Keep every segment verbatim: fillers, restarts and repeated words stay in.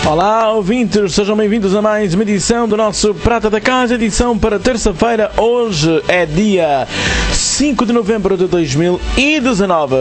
Olá, ouvintes, sejam bem-vindos a mais uma edição do nosso Prata da Casa, edição para terça-feira. Hoje é dia cinco de novembro de dois mil e dezenove.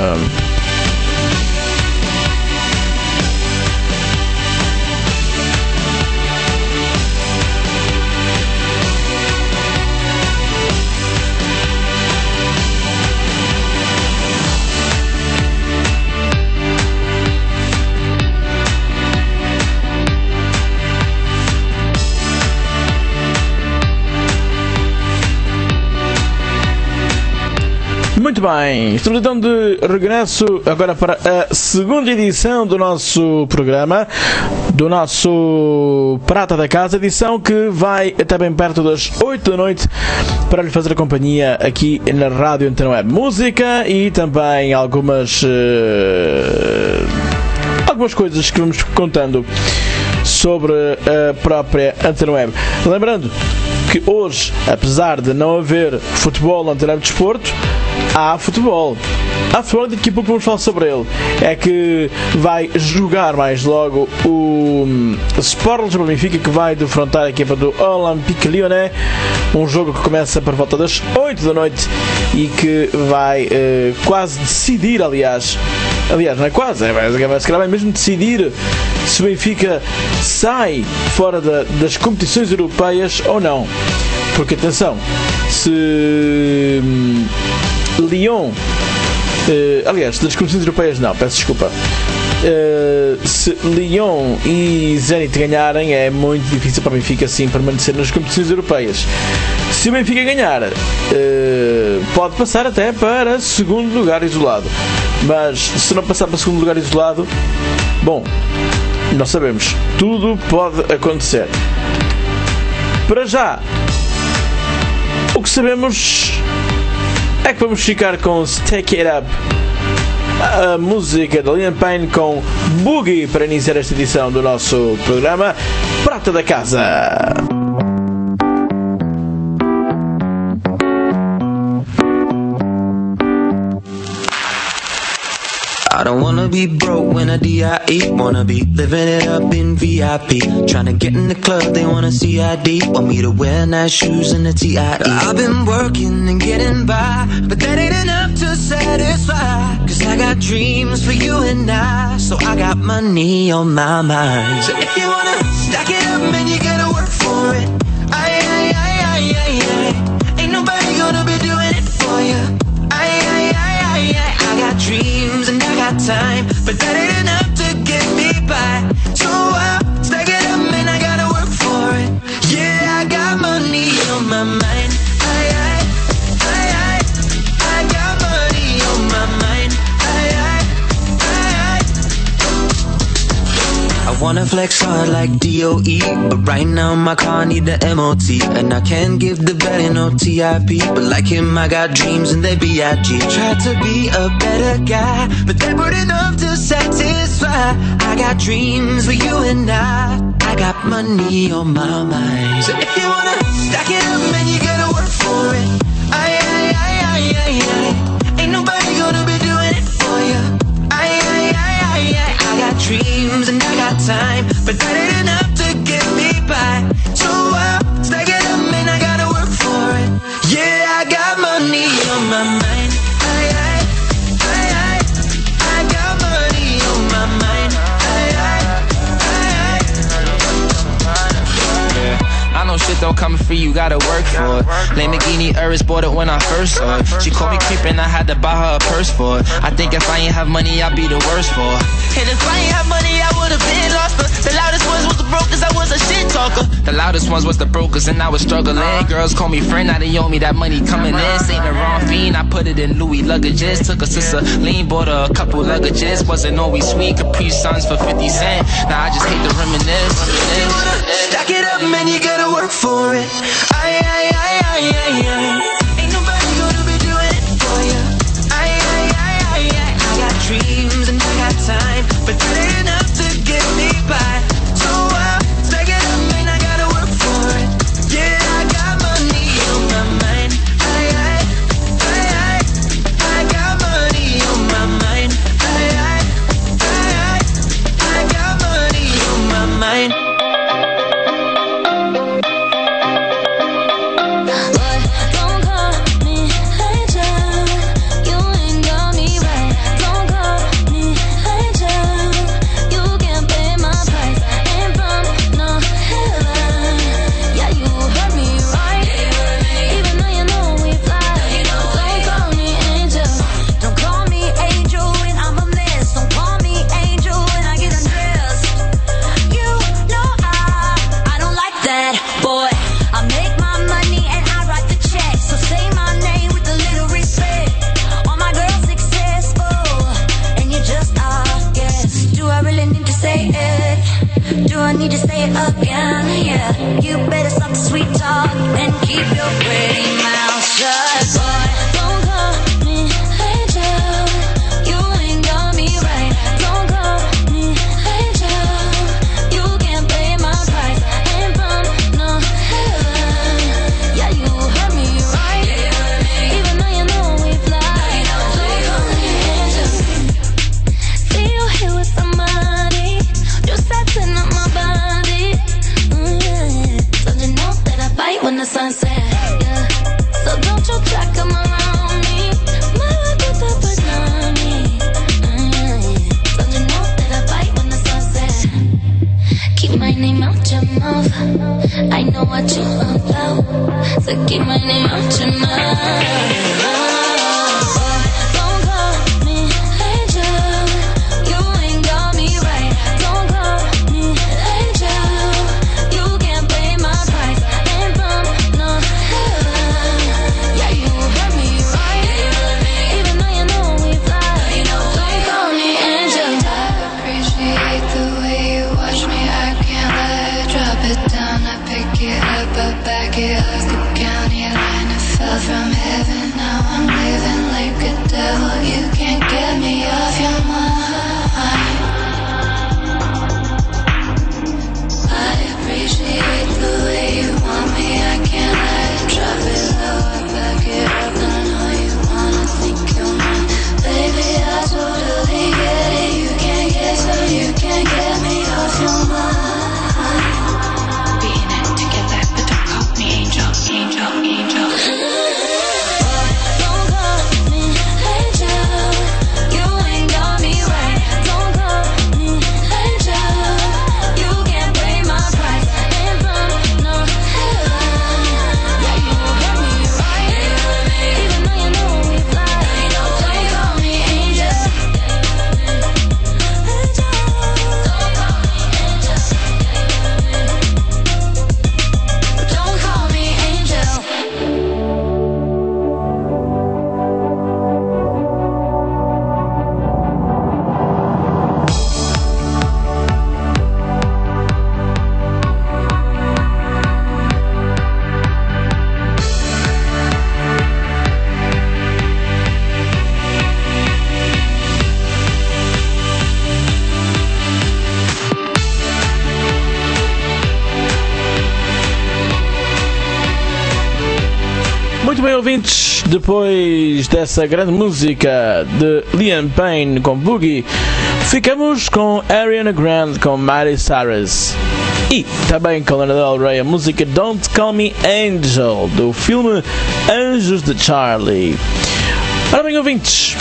Muito bem, estamos então de regresso agora para a segunda edição do nosso programa, do nosso Prata da Casa, edição que vai até bem perto das oito da noite para lhe fazer companhia aqui na Rádio Antena Web. Música e também algumas, uh, algumas coisas que vamos contando sobre a própria Antena Web. Lembrando que hoje, apesar de não haver futebol na Antena Web Desporto, há futebol. Há futebol, daqui a pouco vamos falar sobre ele. É que vai jogar mais logo o Sport Lisboa Benfica, que vai defrontar a equipa do Olympique Lyonnais. Um jogo que começa por volta das oito da noite e que vai uh, quase decidir, aliás. Aliás, não é quase, é, vai, vai, vai mesmo decidir se o Benfica sai fora da, das competições europeias ou não. Porque, atenção, se hum, Lyon, uh, aliás, das competições europeias não, peço desculpa, uh, se Lyon e Zenit ganharem, é muito difícil para o Benfica assim permanecer nas competições europeias. Se o Benfica ganhar, uh, pode passar até para segundo lugar isolado, mas se não passar para segundo lugar isolado, bom, não sabemos, tudo pode acontecer. Para já, o que sabemos é que vamos ficar com Take It Up, a música da Liam Payne com Boogie, para iniciar esta edição do nosso programa Prata da Casa. I don't wanna be broke when I D I E. Wanna be living it up in V I P. Tryna get in the club, they wanna C I D. Want me to wear nice shoes and a T I E. I've been working and getting by, but that ain't enough to satisfy. Cause I got dreams for you and I, so I got money on my mind. So if you wanna stack it up, man, you gotta work for it. Aye, aye, aye, aye, aye, aye. Ain't nobody gonna be doing it for you. Aye, aye, aye, aye, aye. I got dreams and I got time, but that ain't enough to get me by. So I stack it up and I gotta work for it. Yeah, I got money on my mind. Aye, aye, aye, aye. I got money on my mind. Aye, aye, aye, aye. I wanna flex hard like D O E, but right now my car need the M O T, and I can't give the belly no T I P. But like him, I got dreams and they B I G. Tried to be a better guy, but they weren't enough to satisfy. I got dreams for you and I, I got money on my mind. So if you wanna stack it up, man, you gotta work for it. Aye, aye, aye, aye, aye, aye. Ain't nobody gonna be doing it for you. Aye, aye, aye, aye, aye. I got dreams and I got time, but that ain't enough to get me by. So I stack it up and I gotta work for it. Yeah, I got money on my mind. Aye, aye, aye, aye. I got money on my mind. Aye, aye, aye, aye. I know shit don't come free, you gotta work for it. Lamborghini Urus bought it when I first saw it. She called me creepin', I had to buy her a purse for it. I think if I ain't have money, I'd be the worst for it. And if I ain't have money, I would've been lost her. The loudest ones was the brokers, I was a shit talker. The loudest ones was the brokers, and I was struggling. Girls call me friend, now they owe me that money coming in. Saint Laurent fiend, I put it in Louis luggages. Took a sister lean, bought her a couple luggages. Wasn't always sweet, Capri Suns for fifty cent. Now I just hate to reminisce. You wanna stack it up, man, you gotta work for it. Aye, aye, aye, aye, aye, aye. Ain't nobody gonna be doing it for you. Aye, aye, aye, aye, aye. I got dreams and I got time, but that ain't enough to get me by. So I stack it up, man, I gotta work for it. Yeah, I got money on my mind. Aye, aye, aye, aye. I got money on my mind. Aye, aye, aye, aye. I got money on my mind. again, yeah. You better stop the sweet talk and keep your pretty mouth shut, boy. Don't call me angel, you ain't got me right. Don't call me angel, you can't pay my price. Ain't from no heaven, yeah, you heard me right. Even though you know we fly, don't call me angel. See you here with somebody, just setting up my body. Mm-hmm. So you know that I bite when the sun sets, yeah. So don't you try come around me, my life is a tsunami. Mm-hmm. So you know that I bite when the sun sets. Keep my name out your mouth, I know what you about. So keep my name out your mouth. Don't call me angel, you ain't got me right. Don't call me angel, you can't pay my price. Ain't from no heaven, yeah, you heard me right. Even though you know we fly, don't call me angel. I appreciate the way you watch me, I can't let it drop it down. I pick it up, I back it up. The county line, I fell from heaven. Now I'm living like a devil. You can't get me off your mind. I appreciate the way you want me, I can't let it drop it low. I back it up, I know you wanna think you're mine. Baby, I totally get it. You can't get so you can't get me off your mind. Be in it together, but don't call me angel, angel, angel. Don't call me angel, you ain't got me right. Don't call me angel, you can't pay my price. Ain't from no heaven, yeah, you heard me right. Even though you know we fly, don't call me angel. Angel, don't call me angel. Don't call me angel. Muito bem, ouvintes, depois dessa grande música de Liam Payne com Boogie, ficamos com Ariana Grande com Miley Cyrus e também com Lana Del Rey a música Don't Call Me Angel do filme Anjos de Charlie. Ora bem, ouvintes,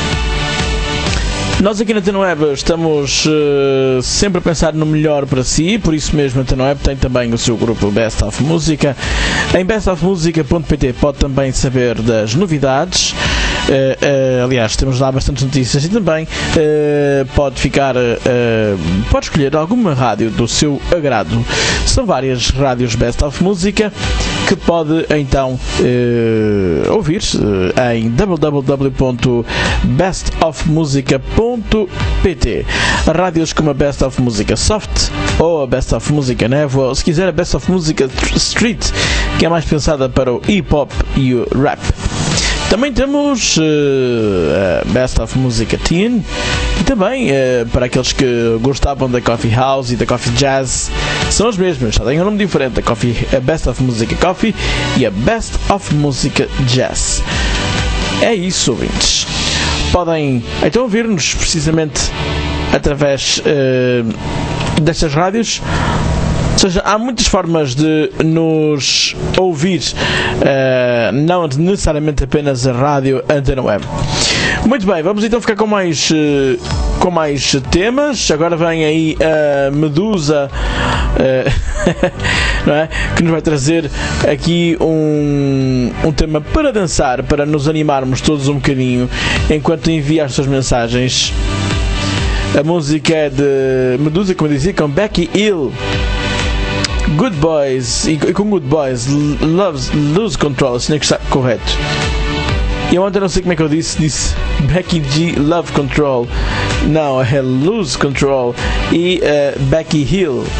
nós aqui na Antena Web estamos uh, sempre a pensar no melhor para si, por isso mesmo a Antena Web tem também o seu grupo Best of Música. Em best of musica ponto pt pode também saber das novidades. Uh, uh, aliás, temos lá bastantes notícias e também uh, pode ficar, uh, pode escolher alguma rádio do seu agrado. São várias rádios Best of Música que pode então uh, ouvir uh, em w w w ponto best of musica ponto pt. Rádios como a Best of Música Soft ou a Best of Música Névoa, ou se quiser a Best of Música Street, que é mais pensada para o hip hop e o rap. Também temos uh, a Best of Música Teen e também uh, para aqueles que gostavam da Coffee House e da Coffee Jazz, são as mesmas, só tem um nome diferente, a, Coffee, a Best of Música Coffee e a Best of Música Jazz. É isso, ouvintes. Podem então ouvir-nos precisamente através uh, destas rádios. Ou seja, há muitas formas de nos ouvir, uh, não necessariamente apenas a rádio Antena Web. Muito bem, vamos então ficar com mais, uh, com mais temas. Agora vem aí a Medusa, uh, não é? Que nos vai trazer aqui um, um tema para dançar, para nos animarmos todos um bocadinho enquanto envia as suas mensagens. A música é de Medusa, como eu dizia, com Becky Hill. Good Boys, e com Good Boys, loves, Lose Control, assim é que está correto. Eu ontem não sei como é que eu disse, disse Becky G, Love Control. Não, é Lose Control. E uh, Becky Hill,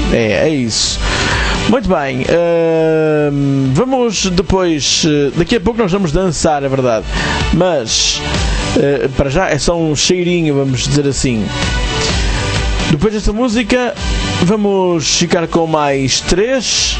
É, é isso. Muito bem, uh, vamos depois, uh, daqui a pouco nós vamos dançar, é verdade, mas uh, para já é só um cheirinho, vamos dizer assim. Depois desta música vamos ficar com mais três,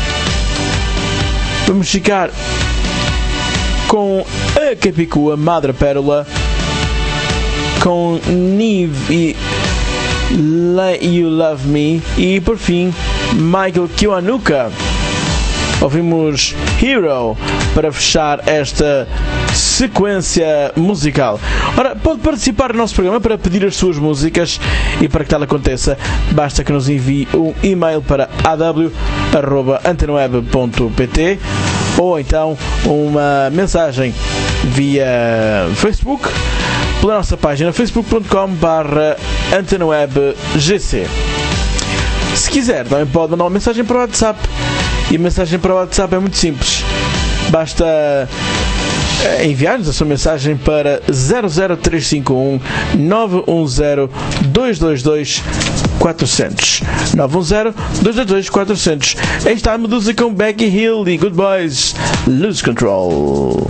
vamos ficar com a Capicua Madre Pérola, com Nive e Let You Love Me, e por fim Michael Kiwanuka. Ouvimos Hero para fechar esta sequência musical. Ora, pode participar do nosso programa para pedir as suas músicas, e para que tal aconteça basta que nos envie um e-mail para a w arroba antena web ponto p t ou então uma mensagem via Facebook pela nossa página facebook ponto com barra antena web g c. Se quiser, também pode mandar uma mensagem para o WhatsApp, e a mensagem para o WhatsApp é muito simples, basta enviar-nos a sua mensagem para zero zero três cinco um nove um zero dois dois dois quatro zero zero nove um zero dois dois dois quatro zero zero. Aí está a Medusa com Becky Hill e Good Boys, Lose Control.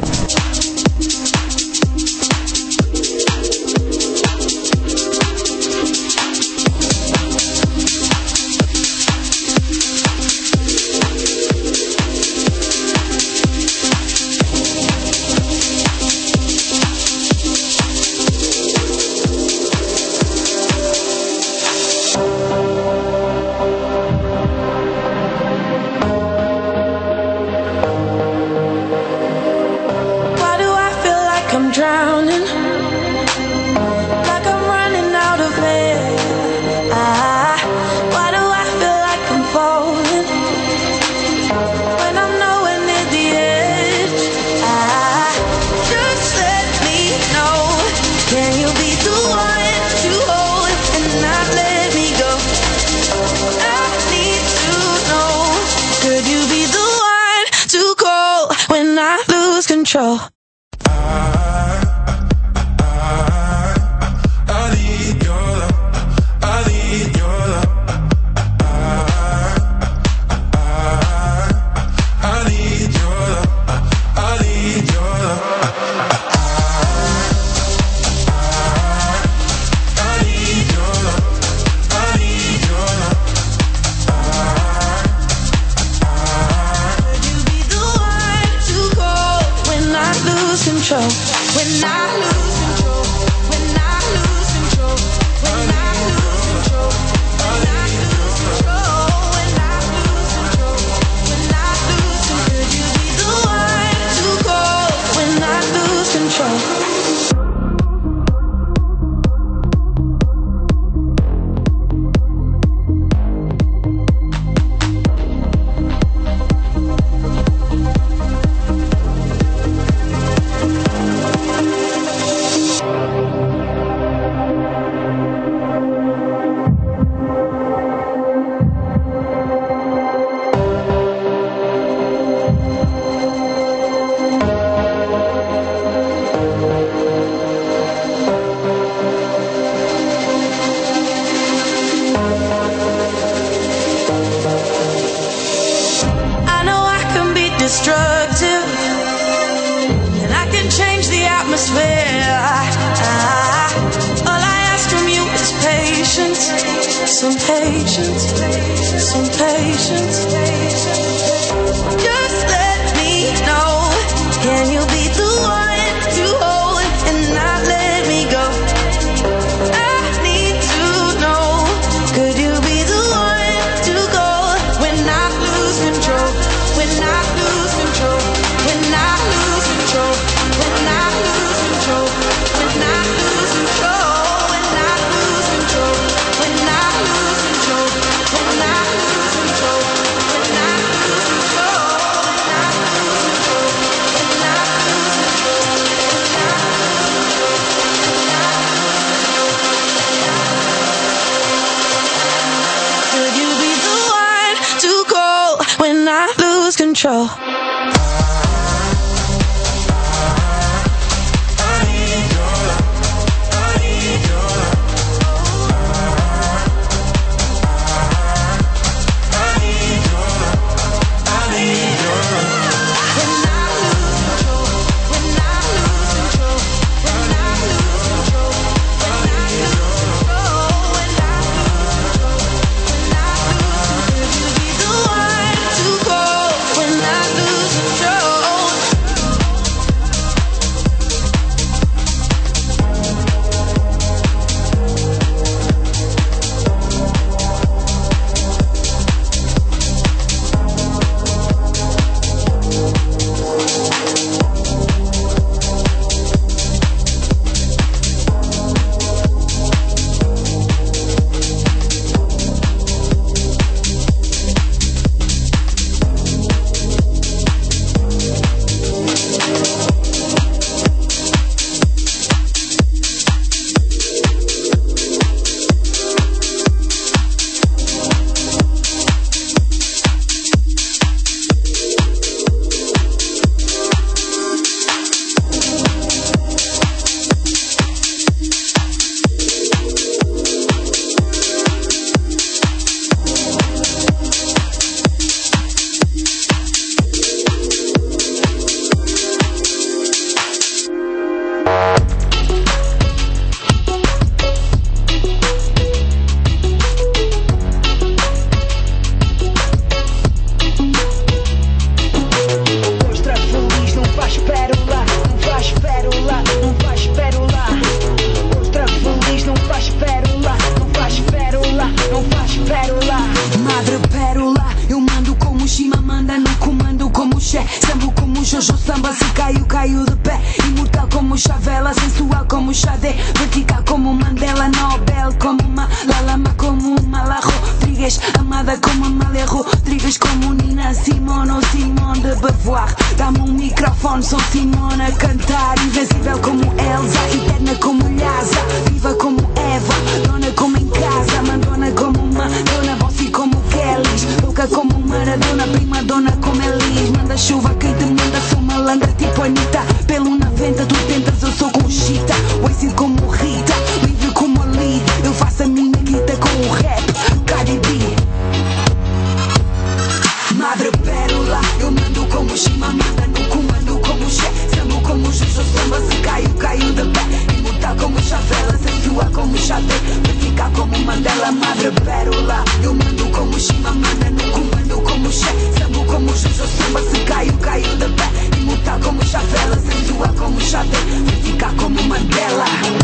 Control. destructive, and I can change the atmosphere. I, I, all I ask from you is patience, some patience, some patience. Just let me know, can you be the one to hold and not let me go? I need to know, could you be the one to go when I lose control? When I lose control, when I lose control, when I lose control, when I lose control, when I lose control, when I lose control, when I lose control, when I lose control, when I lose control, when I lose control. Could you be the one to call when I lose control? incríveis como Nina Simone ou Simone de Beauvoir. Dá-me um microfone, sou Simone a cantar. Invencível como Elsa, eterna como Lhasa. Viva como Eva, dona como em casa. Mandona como Madonna, bossy como Kellys. Louca como Maradona, prima dona como Elis. Manda chuva, quem te manda, sou malandra tipo Anitta. Pelo noventa, tu tentas, eu sou Conchita. Wasted como Rita, livre como Ali. Eu faço a minha guita com o rap, Cardi B. Madre pérola, eu mando como Chimamanda. No comando como Che, sambo como Juju. Samba, se caiu, caiu de pé. Imortal como Chavela, sensual como Xadê. Ficar como Mandela, madre pérola. Eu mando como Chimamanda. No comando como Che, sambo como Juju. Samba, se caiu, caiu de pé. Imortal como Chavela, sensual como Xadê. Ficar como Mandela.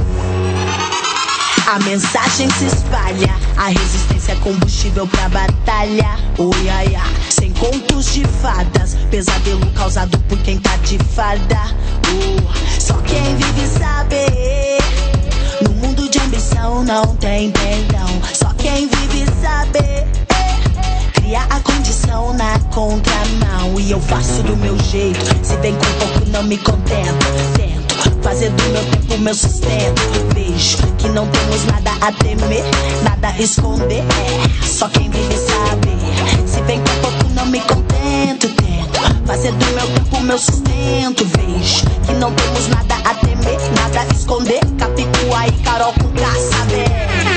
A mensagem se espalha, a resistência é combustível pra batalha. Oi, ai, ai, sem contos de fadas, pesadelo causado por quem tá de farda. Oh, só quem vive sabe. No mundo de ambição não tem perdão. Só quem vive sabe. Cria a condição na contramão. E eu faço do meu jeito. Se vem com pouco não me contento. Tento fazer do meu tempo meu sustento. Vejo que não temos nada a temer, nada a esconder. É, só quem vive sabe. Se vem com pouco não me contento. Tento fazer do meu tempo meu sustento. Vejo que não temos nada a temer, nada a esconder. Capicua e Carol com caça.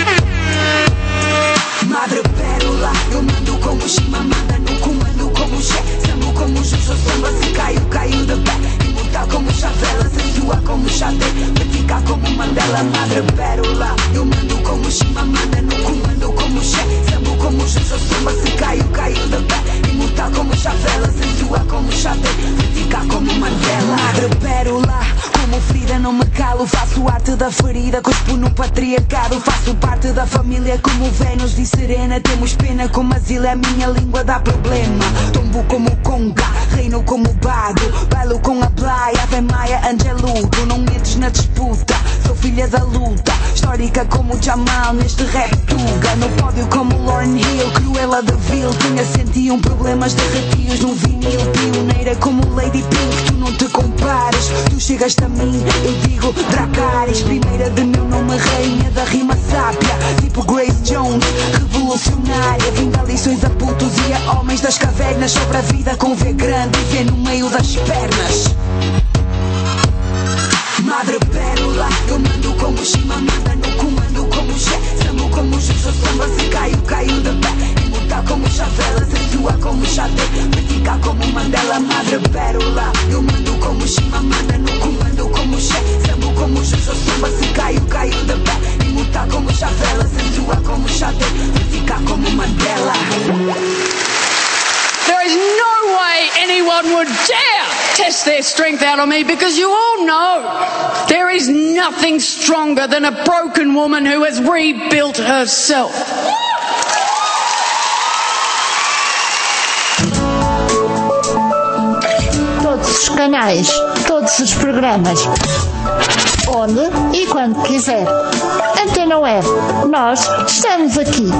Madre pérola, eu mando como Chimamanda. No comando como Che, sambo como Juju. Samba, se caiu, caiu de pé. Imortal como Chavela, sensual como Xadê. Ficar como Mandela, madre pérola. Eu mando como Chimamanda. No comando como Che, sambo como Juju. Samba, se caiu, caiu de pé. Imortal como Chavela, sensual como Xadê. Ficar como Mandela, madre pérola. Como Frida, não me calo. Faço arte da ferida, cuspo no patriarcado. Faço parte da família como Vênus, vi serena. Temos pena como asilo, a minha língua dá problema. Tombo como Conga, reino como Bago. Bailo com a Playa, Ave Maia, Angeludo. Não entres na disputa, sou filha da luta. Histórica como Jamal, neste rap tuga. No pódio como Lauryn Hill, Cruella de Vil. Tinha cento e um problemas derretidos no vinil. Pioneira como Lady Pink, tu não te compares. Tu chegaste a mim, eu digo Dracarys. Primeira de meu nome, rainha da rima sábia. Tipo Grace Jones, revolucionária. Vim dar lições a putos e a homens das cavernas. Sobre a vida com V grande e V no meio das pernas. Madre pérola, eu mando como Chimamanda. No comando como Che, sambo como Juju. Samba, se caiu, caiu de pé. Imortal como Chavela, sensual como Xadê. Ficar como Mandela, madre pérola. Eu mando como Chimamanda. No comando como Che, sambo como Juju. Samba, se caiu, caiu de pé. Imortal como Chavela, sensual como Xadê. Ficar como Mandela. There is no way anyone would dare test their strength out on me, because you all know there is nothing stronger than a broken woman who has rebuilt herself. Todos os canais, todos os programas, onde e quando quiser. Antena Web, nós estamos aqui.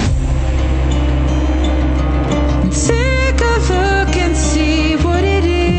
Take a look and see what it is.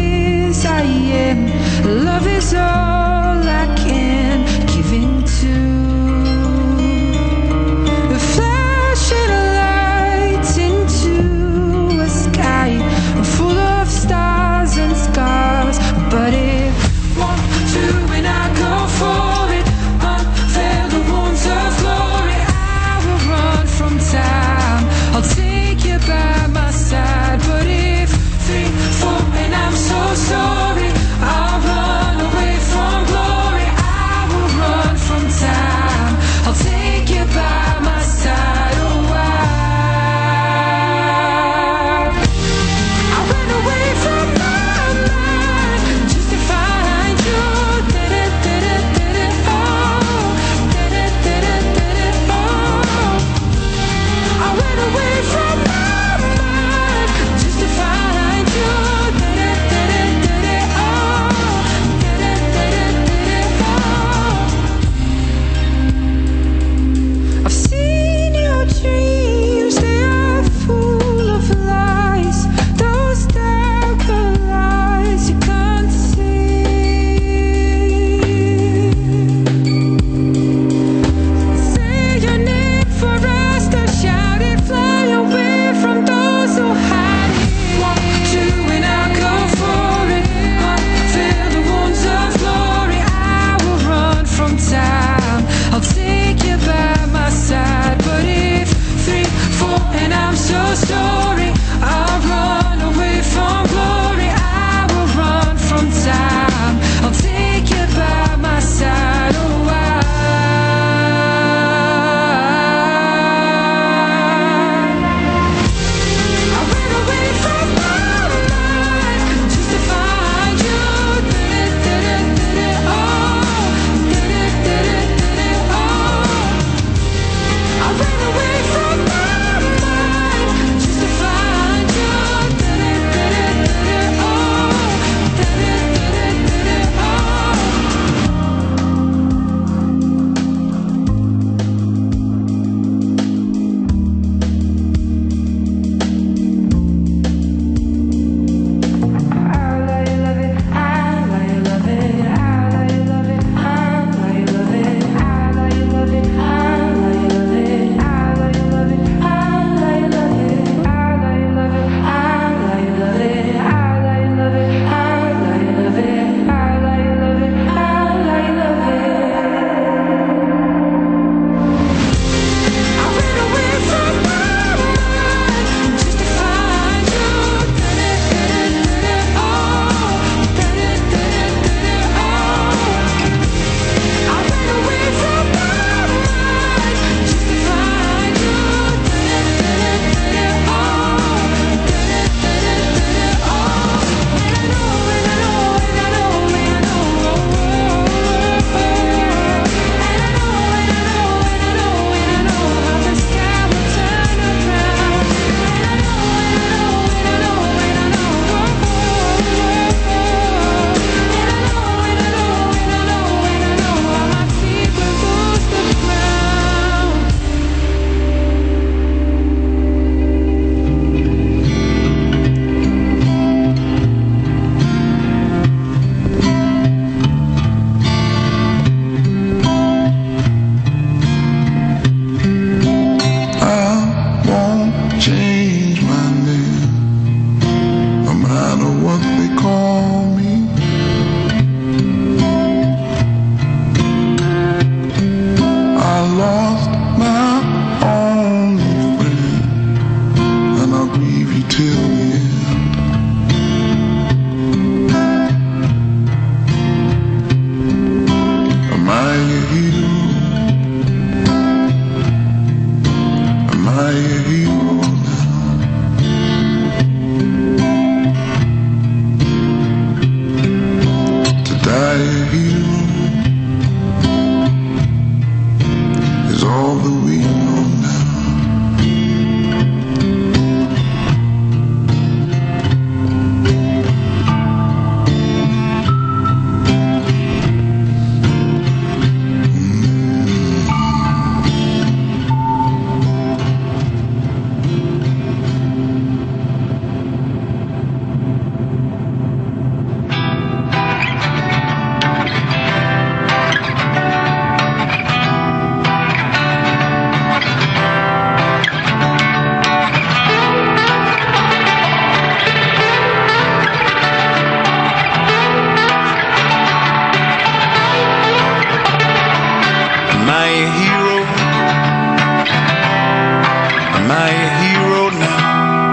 Am I a hero now?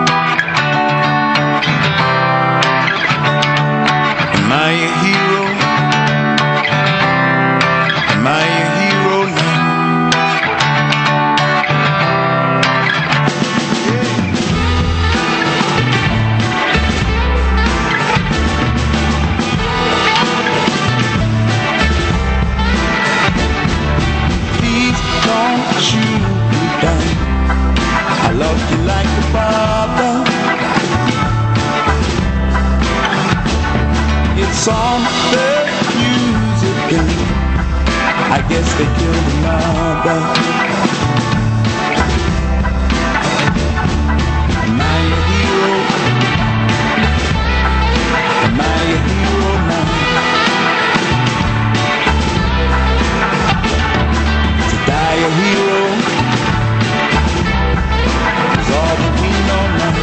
Am I a hero? Am I a hero now? Please don't shoot me down. I love you like a father. It's on the music again. I guess they killed another. Am I a hero? Am I a hero now? To die a hero is all that we know now.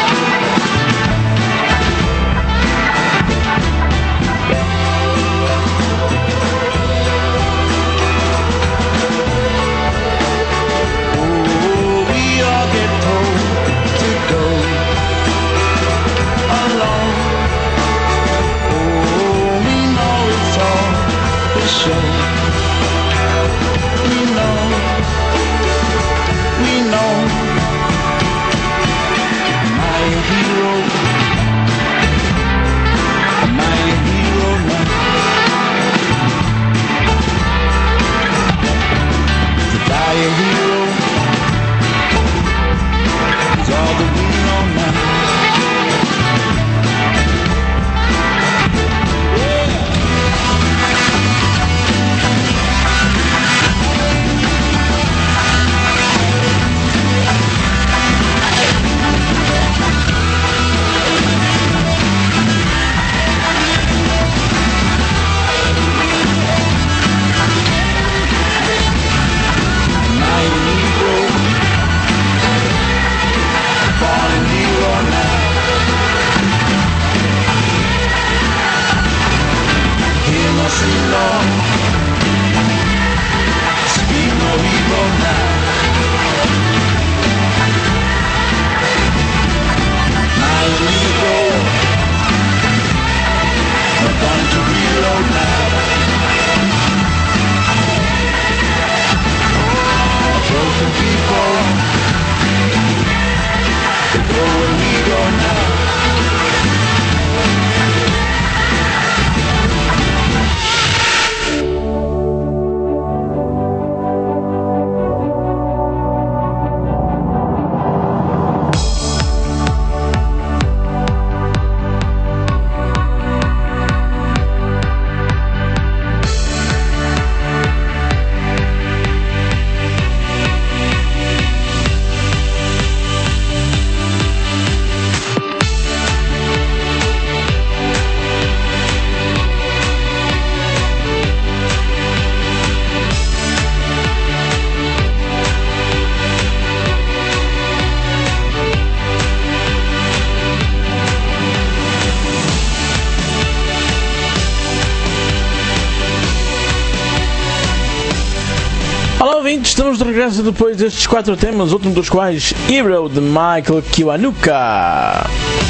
Estamos de regresso depois destes quatro temas, último dos quais Hero de Michael Kiwanuka.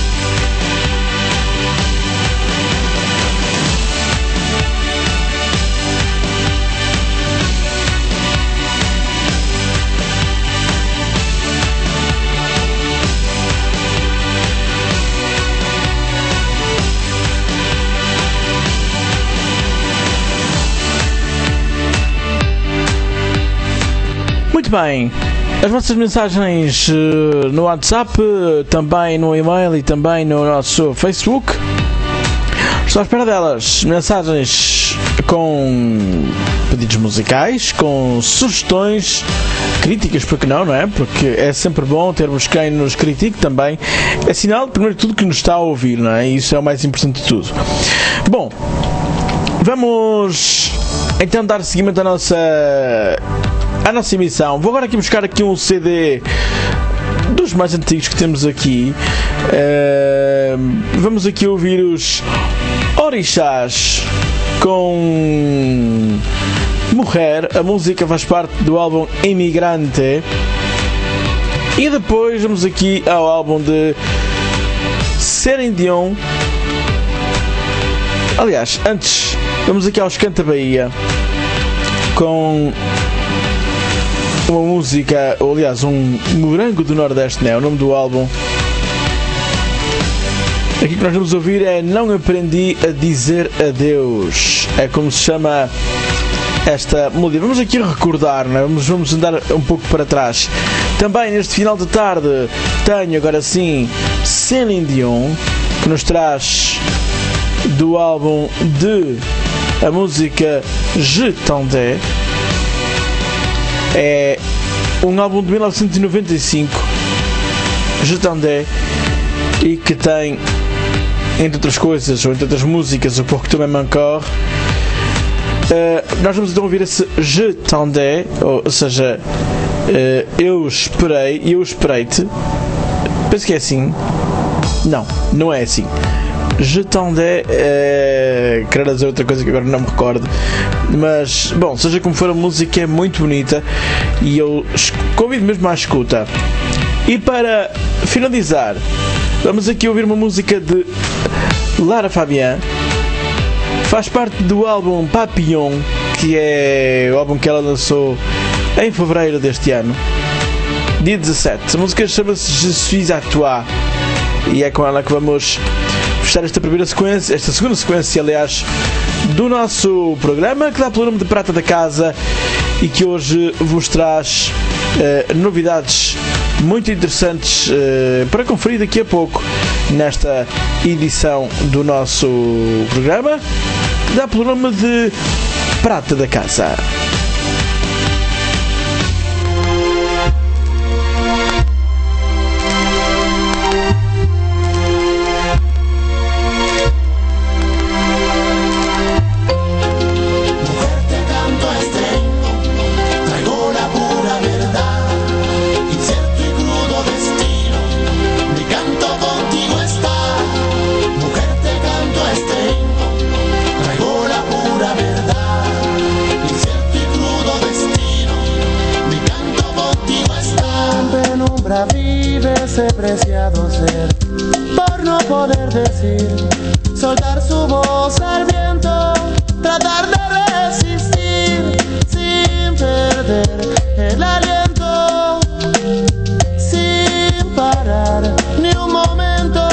Muito bem, as vossas mensagens uh, no WhatsApp, uh, também no e-mail e também no nosso Facebook. Estou à espera delas. Mensagens com pedidos musicais, com sugestões, críticas, porque não, não é? Porque é sempre bom termos quem nos critique também. É sinal, primeiro de tudo, que nos está a ouvir, não é? E isso é o mais importante de tudo. Bom, vamos então dar seguimento à nossa... a nossa emissão. Vou agora aqui buscar aqui um C D dos mais antigos que temos aqui. Uh, vamos aqui ouvir os Orixás com Morrer. A música faz parte do álbum Emigrante. E depois vamos aqui ao álbum de Céline Dion. Aliás, antes vamos aqui aos Canta Bahia com uma música, ou aliás, um Morango do Nordeste, né? O nome do álbum. Aqui que nós vamos ouvir é Não Aprendi a Dizer Adeus. É como se chama esta melodia. Vamos aqui recordar, né? vamos, vamos andar um pouco para trás. Também neste final de tarde tenho agora sim Céline Dion, que nos traz do álbum de a música Je T'Attendais. É um álbum de mil novecentos e noventa e cinco, Je T'Attendais, e que tem, entre outras coisas, ou entre outras músicas, o Pour que tu m'aimes encore. Uh, nós vamos então ouvir esse Je T'Attendais, ou, ou seja, uh, eu esperei, eu esperei-te. Penso que é assim. Não, não é assim. Je T'Attendais, uh, quero dizer outra coisa que agora não me recordo. Mas, bom, seja como for, a música é muito bonita e eu convido mesmo à escuta. E para finalizar, vamos aqui ouvir uma música de Lara Fabian. Faz parte do álbum Papillon, que é o álbum que ela lançou em fevereiro deste ano, dia dezassete. A música chama-se Je suis à toi e é com ela que vamos fechar esta primeira sequência, esta segunda sequência, aliás, do nosso programa, que dá pelo nome de Prata da Casa e que hoje vos traz uh, novidades muito interessantes uh, para conferir daqui a pouco nesta edição do nosso programa, que dá pelo nome de Prata da Casa. Vive ese preciado ser, por no poder decir, soltar su voz al viento, tratar de resistir, sin perder el aliento, sin parar ni un momento,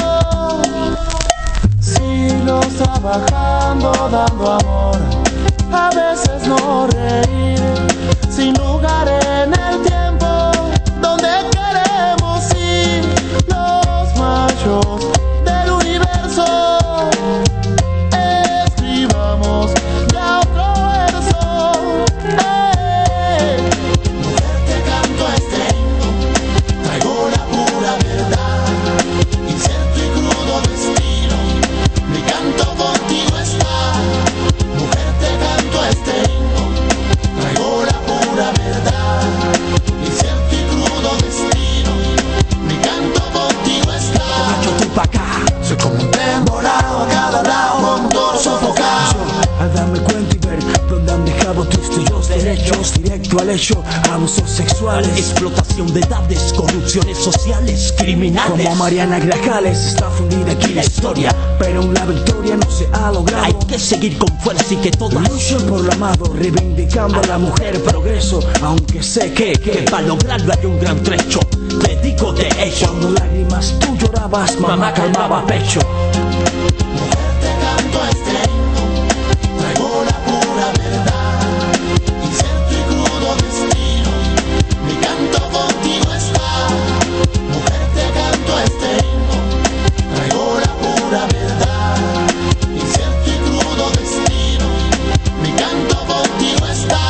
siglos trabajando, dando amor, a veces no reír, sin lugar en el tiempo, donde queremos ir, los machos del universo, escribamos ya otro verso. Hey. Mujer, te canto a estreno, traigo la pura verdad, incierto y crudo destino, mi canto contigo está. Mujer, te canto a estreno, traigo la pura verdad, incierto y crudo destino, mi canto contigo está. Con tu pa' acá, soy como un tren volado a cada lado, motor sofocado. Al darme cuenta y ver dónde han dejado tus tuyos derechos, directo al hecho, abusos sexuales, explotación de edades, corrupciones sociales, criminales. Como Mariana Grajales está fundida aquí la historia, pero aún la victoria no se ha logrado. Hay que seguir con fuerza y que todas luchen por lo amado, reivindicando a la mujer progreso, aunque sé que, que, que para lograrlo hay un gran trecho. Te digo de ello, cuando lágrimas tú llorabas, mamá calmaba pecho. Mujer, te canto a estreno, traigo la pura verdad, incierto y crudo destino, mi canto contigo está. Mujer, te canto a estreno, traigo la pura verdad, incierto y crudo destino, mi canto contigo está.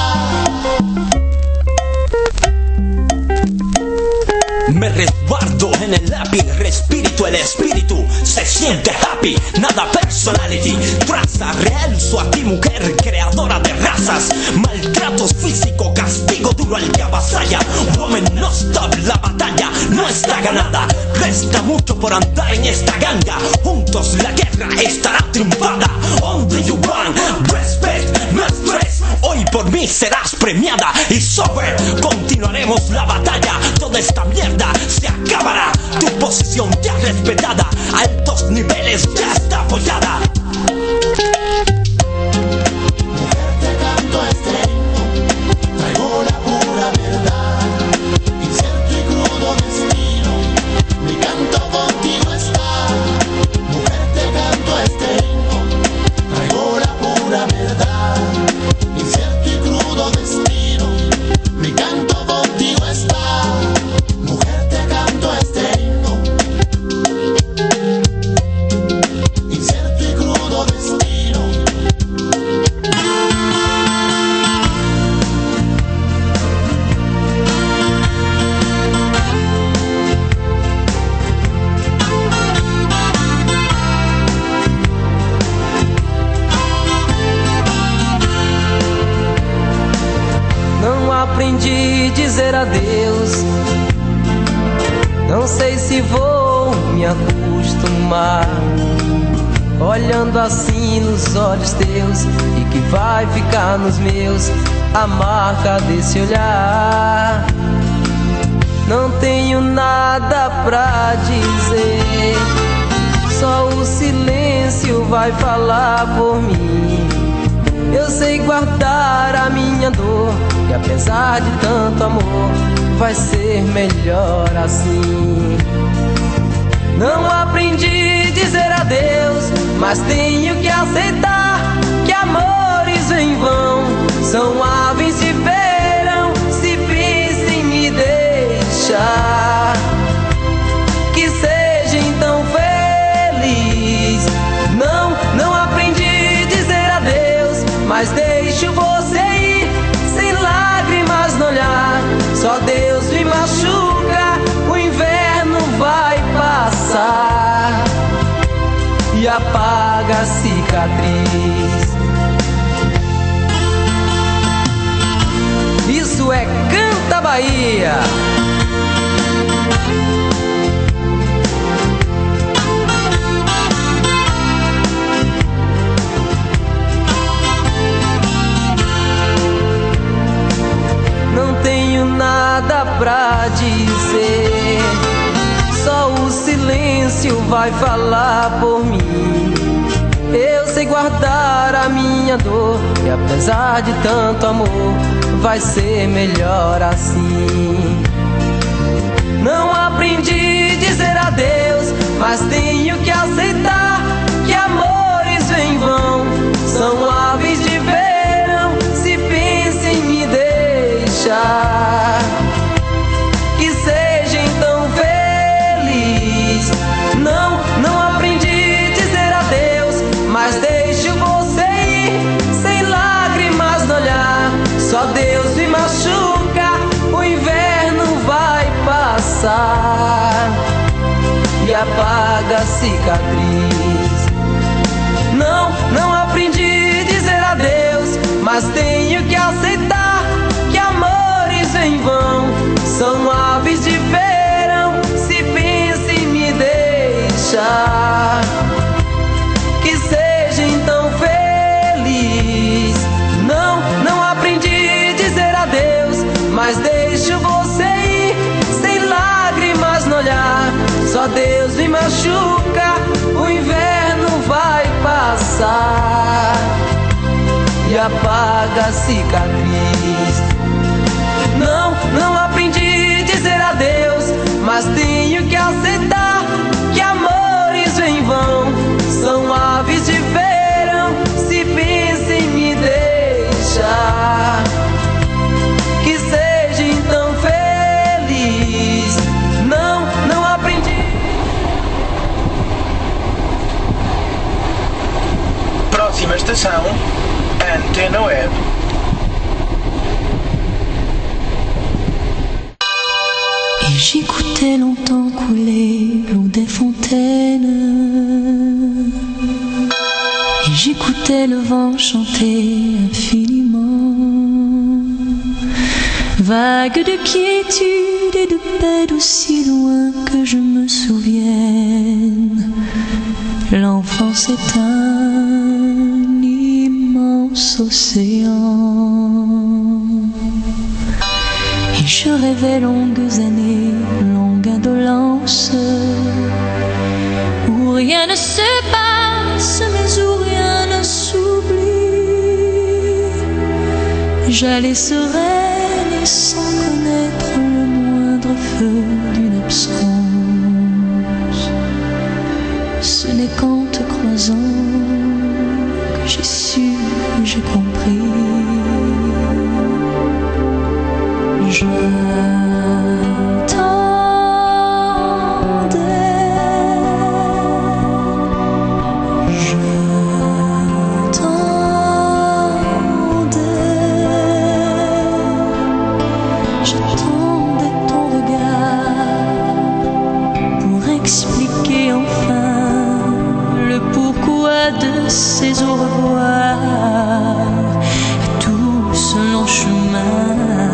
Me resguardo en el lápiz, respirito, el espíritu se siente happy, nada personality, traza, realzo a ti mujer, creadora de razas, maltratos físico, castigo duro al que avasalla, woman no stop, la batalla no está ganada, resta mucho por andar en esta ganga, juntos la guerra estará triunfada, only you want, respect, no estrés, hoy por mí serás premiada, y sobre, continuaremos la batalla, toda esta mierda acabará. Tu posición ya respetada, a altos niveles ya está apoyada. Aprendi dizer adeus. Não sei se vou me acostumar, olhando assim nos olhos teus, e que vai ficar nos meus a marca desse olhar. Não tenho nada pra dizer, só o silêncio vai falar por mim. Eu sei guardar a minha dor, e apesar de tanto amor, vai ser melhor assim. Não aprendi dizer adeus, mas tenho que aceitar que amores em vão são aves de verão. Se pensa em me deixar, que seja então feliz. Não, não aprendi dizer adeus, mas deixo você ir sem lágrimas no olhar. Só Deus me machuca, o inverno vai passar e apaga a cicatriz. Isso é Canta Bahia. Não tenho nada pra dizer, só o silêncio vai falar por mim. Eu sei guardar a minha dor, e apesar de tanto amor, vai ser melhor assim. Não aprendi dizer adeus, mas tenho que aceitar que amores em vão são aves de verão. Se pensa em me deixar, que seja então feliz. Não, não aprendi dizer adeus, mas deixo você ir sem lágrimas no olhar. Só Deus me machuca, o inverno vai passar e apaga a cicatriz. Não, não aprendi dizer adeus, mas tenho que aceitar que amores em vão são aves de verão. Se pensa em me deixar, que seja então feliz. Não, não aprendi dizer adeus, mas deixo você ir sem lágrimas no olhar. Só Deus me machuca, o inverno vai passar e apaga a cicatriz. Não, não aprendi dizer adeus, mas tenho que aceitar que amores em vão são aves de verão. Se pensa em me deixar, que seja então feliz. Não, não aprendi. Próxima estação, Antena Web. Et j'écoutais longtemps couler l'eau des fontaines, et j'écoutais le vent chanter infiniment, vague de quiétude et de paix d'aussi loin que je me souvienne. L'enfance est un immense océan, et je rêvais longues années, longues indolentes, silence, où rien ne se passe, mais où rien ne s'oublie. J'allais sereine et sans connaître le moindre feu d'une absence. Ce n'est qu'en te croisant que j'ai su, j'ai compris. Je ces au revoir à tout ce long chemin.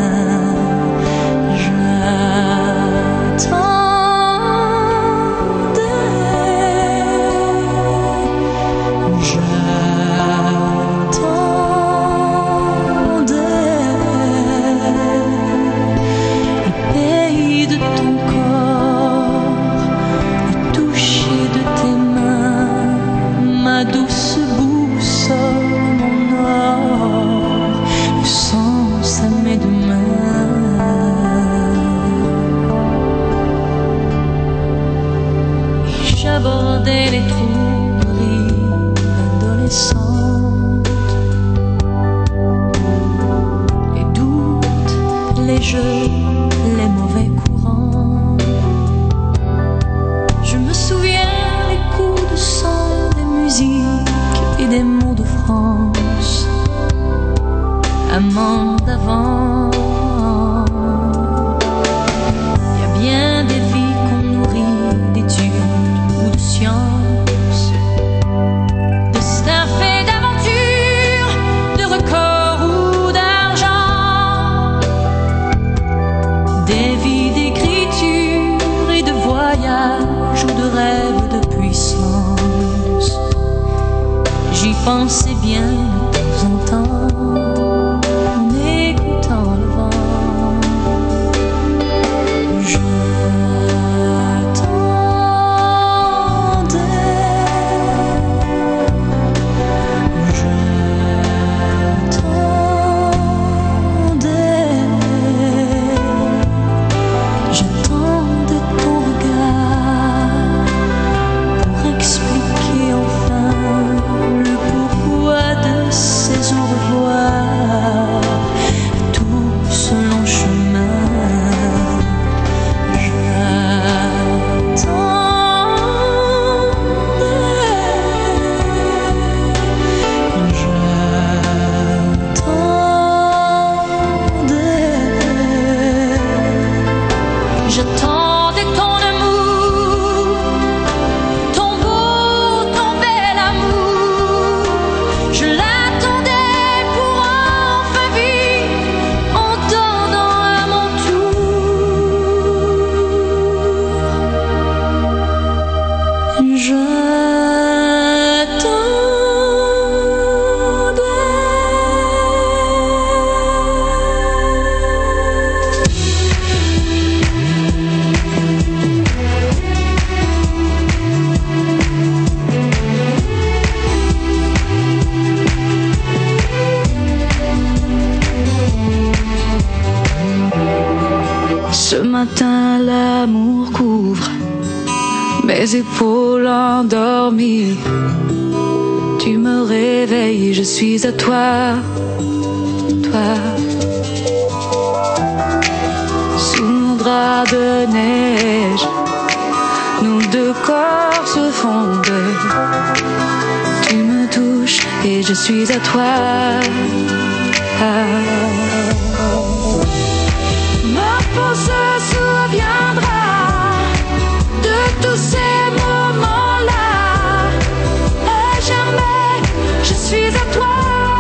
J'abordais les tromperies adolescentes, les doutes, les jeux, les mauvais courants. Je me souviens des coups de sang, des musiques et des mots de France, amants d'avant. Il y a bien des vies qu'on nourrit d'études ou de sciences, destin fait d'aventures, de records ou d'argent, des vies d'écriture et de voyage ou de rêves de puissance. J'y pensais bien de temps en temps en écoutant le vent. Ce matin, l'amour couvre mes épaules endormies. Tu me réveilles, je suis à toi, toi. Sous nos draps de neige, nos deux corps se fondent. Tu me touches et je suis à toi. Ah. Ma peau se souviendra de tous ces moments-là. Et jamais je suis à toi.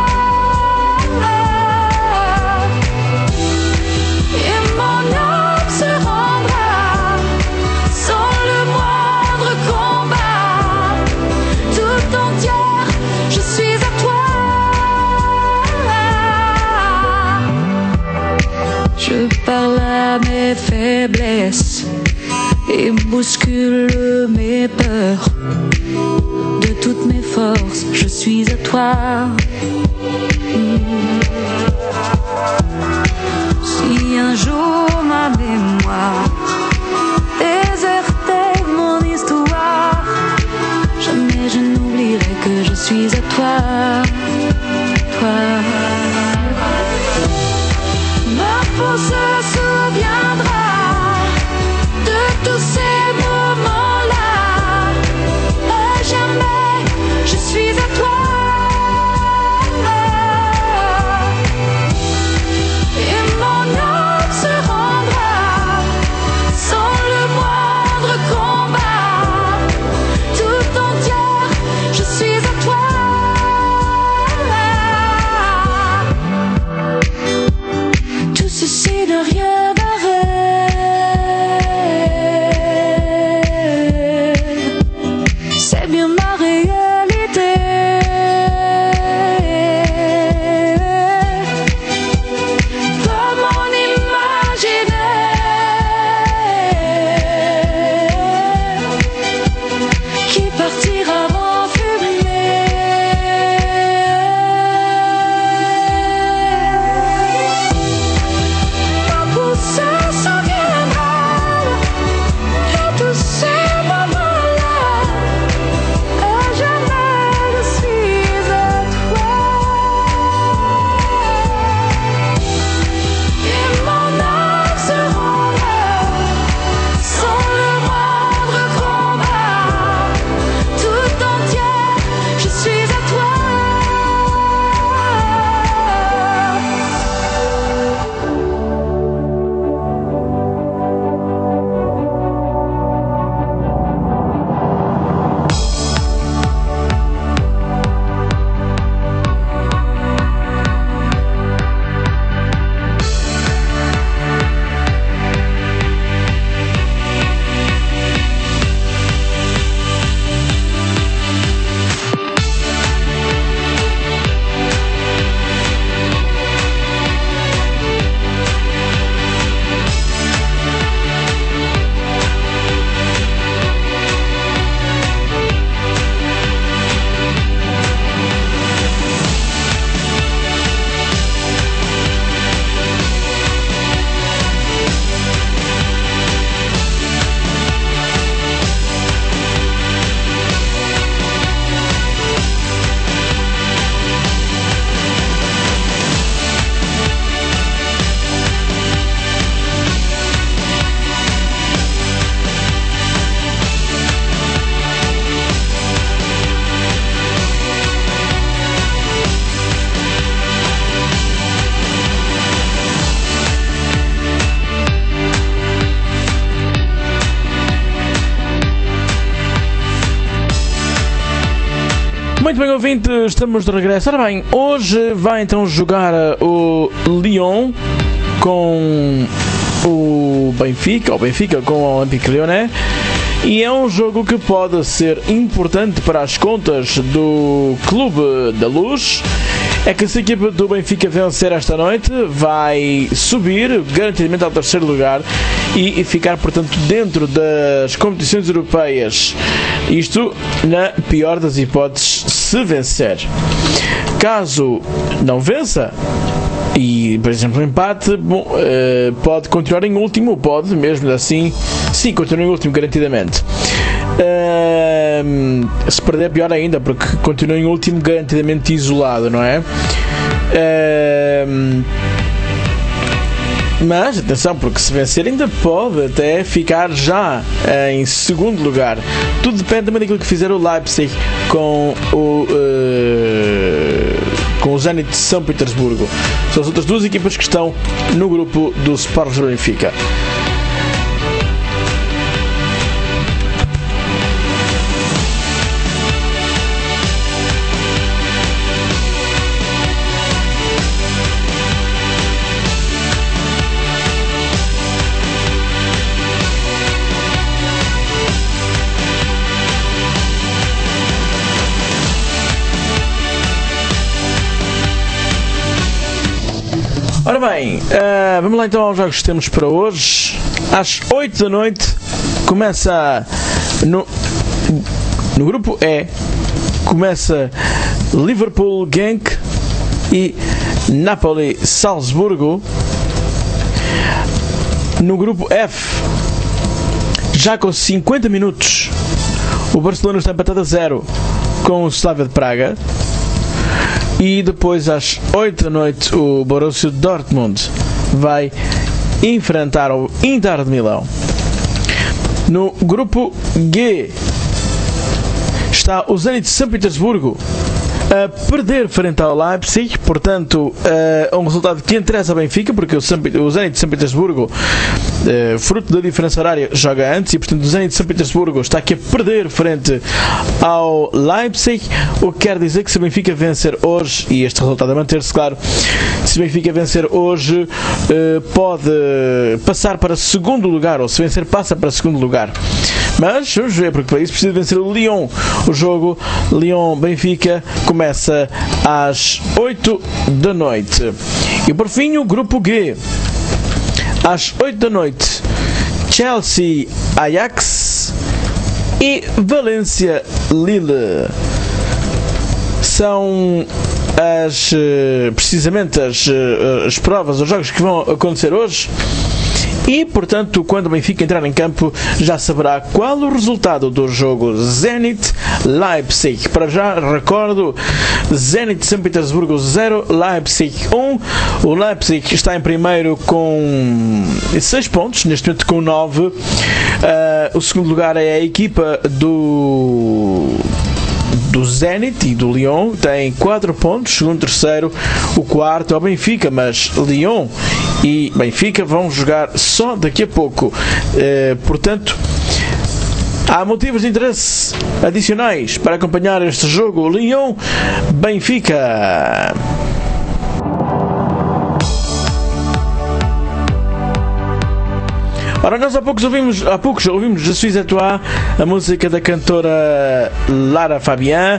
Et mon âme se rendra sans le moindre combat. Tout entière, je suis à toi. et bouscule mes peurs. De toutes mes forces, je suis à toi. Mm. Si un jour ma mémoire désertait mon histoire, jamais je n'oublierai que je suis à toi, toi. Ma peau se souviendra de tous ces moments-là. À jamais, je suis à toi. Et mon âme se rendra sans le moindre combat. Tout entière, je suis à toi. Tout ceci n'a rien d'un rêve, c'est bien ma réalité. Comment imaginer qui partira en fumée? Ma peau se souviendra de tous ces moments-là. À jamais je suis à toi. Et mon âme se rendra sans le moindre combat. Tout entière, je suis à toi. Muito bem, ouvinte, estamos de regresso. Ora bem, hoje vai então jogar o Lyon com o Benfica, ou Benfica com o Olympique Lyonnais, e é um jogo que pode ser importante para as contas do Clube da Luz. É que se a equipa do Benfica vencer esta noite, vai subir garantidamente ao terceiro lugar e ficar, portanto, dentro das competições europeias. Isto na pior das hipóteses, se vencer. Caso não vença, e por exemplo um empate, bom, uh, pode continuar em último, pode mesmo assim, sim, continuar em último garantidamente. Uh, se perder, pior ainda, porque continua em último garantidamente isolado, não é? Uh, mas atenção, porque se vencer ainda pode até ficar já uh, em segundo lugar. Tudo depende também daquilo que fizer o Leipzig com o uh, com o Zenit de São Petersburgo. São as outras duas equipas que estão no grupo do Sporting Benfica. Ora bem, uh, vamos lá então aos jogos que temos para hoje. Às oito da noite começa no, no grupo E, começa Liverpool Genk e Napoli Salzburgo. No grupo F, já com cinquenta minutos, o Barcelona está empatado a zero com o Slavia de Praga. E depois às oito da noite o Borussia Dortmund vai enfrentar o Inter de Milão. No grupo G está o Zenit de São Petersburgo a perder frente ao Leipzig, portanto é um resultado que interessa ao Benfica, porque o Zenit de São Petersburgo, uh, fruto da diferença horária, joga antes, e portanto o Zenit de São Petersburgo está aqui a perder frente ao Leipzig, o que quer dizer que se o Benfica vencer hoje, e este resultado a manter-se, claro, se o Benfica vencer hoje, uh, pode passar para segundo lugar, ou se vencer passa para segundo lugar. Mas vamos ver, porque para isso precisa vencer o Lyon. O jogo Lyon-Benfica começa às oito da noite. E por fim o grupo G. Às oito da noite, Chelsea-Ajax e Valência-Lille. São as, precisamente as, as provas, os jogos que vão acontecer hoje. E, portanto, quando o Benfica entrar em campo, já saberá qual o resultado do jogo Zenit-Leipzig. Para já, recordo, Zenit de São Petersburgo zero, Leipzig um. O Leipzig está em primeiro com seis pontos, neste momento com nove. Uh, o segundo lugar é a equipa do... do Zenit e do Lyon, tem quatro pontos. Segundo, terceiro, o quarto é o Benfica, mas Lyon e Benfica vão jogar só daqui a pouco. Eh, portanto, há motivos de interesse adicionais para acompanhar este jogo Lyon-Benfica. Ora, nós há poucos ouvimos, há poucos ouvimos Je suis à toi, a música da cantora Lara Fabian.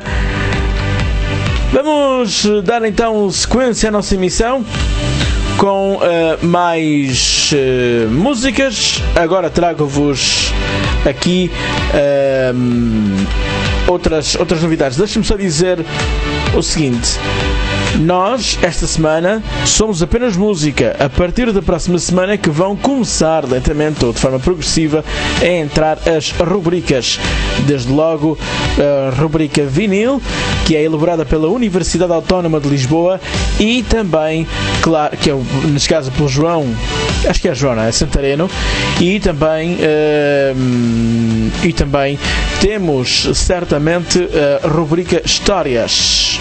Vamos dar então sequência à nossa emissão com uh, mais uh, músicas. Agora trago-vos aqui uh, outras, outras novidades. Deixem-me só dizer o seguinte: nós, esta semana, somos apenas música. A partir da próxima semana é que vão começar lentamente ou de forma progressiva a entrar as rubricas. Desde logo a rubrica vinil, que é elaborada pela Universidade Autónoma de Lisboa, e também, claro, que é neste caso pelo João, acho que é João, não é? Santareno, e também uh, e também temos certamente a rubrica Histórias.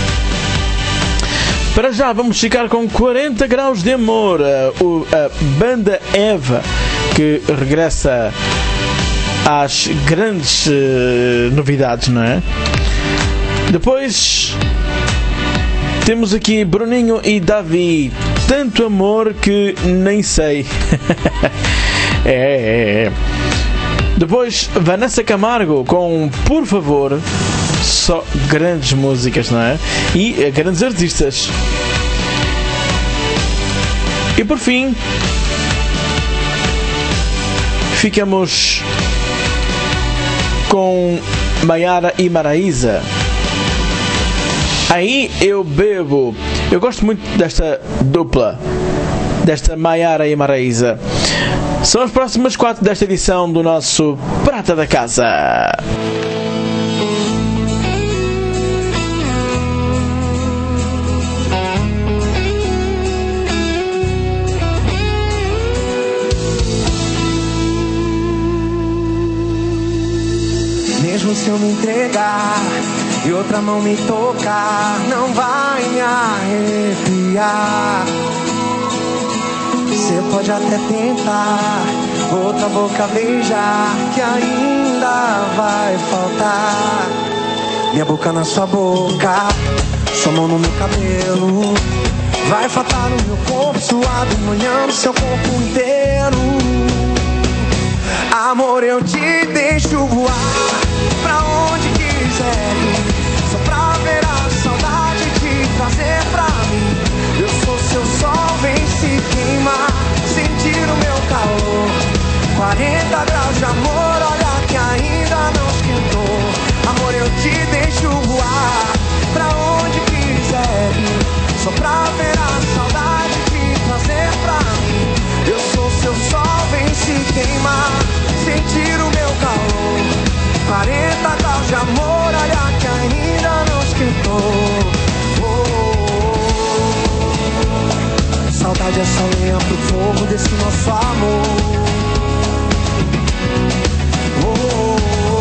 Para já vamos ficar com quarenta graus de amor, a, a banda Eva, que regressa às grandes uh, novidades, não é? Depois temos aqui Bruninho e Davi, tanto amor que nem sei. é, é, é. Depois Vanessa Camargo com Por Favor. Só grandes músicas, não é? E uh, grandes artistas. E por fim, ficamos com Maiara e Maraísa. Aí eu bebo. Eu gosto muito desta dupla, desta Maiara e Maraísa. São as próximas quatro desta edição do nosso Prata da Casa. Mesmo se eu me entregar e outra mão me tocar, não vai me arrepiar. Você pode até tentar outra boca beijar, que ainda vai faltar. Minha boca na sua boca, sua mão no meu cabelo, vai faltar no meu corpo suado, molhando seu corpo inteiro. Amor, eu te deixo voar pra onde quiser ir, só pra ver a saudade te trazer pra mim. Eu sou seu sol, vem se queimar, sentir o meu calor. quarenta graus de amor, olha que ainda não esquentou. Amor, eu te deixo voar pra onde quiser ir, só pra ver a saudade te trazer pra mim. Eu sou seu sol, vem se queimar, sentir o meu calor. Quarenta graus de amor, olha que ainda não esquentou. Oh, oh, oh. Saudade é só lenha pro fogo desse nosso amor. Oh, oh,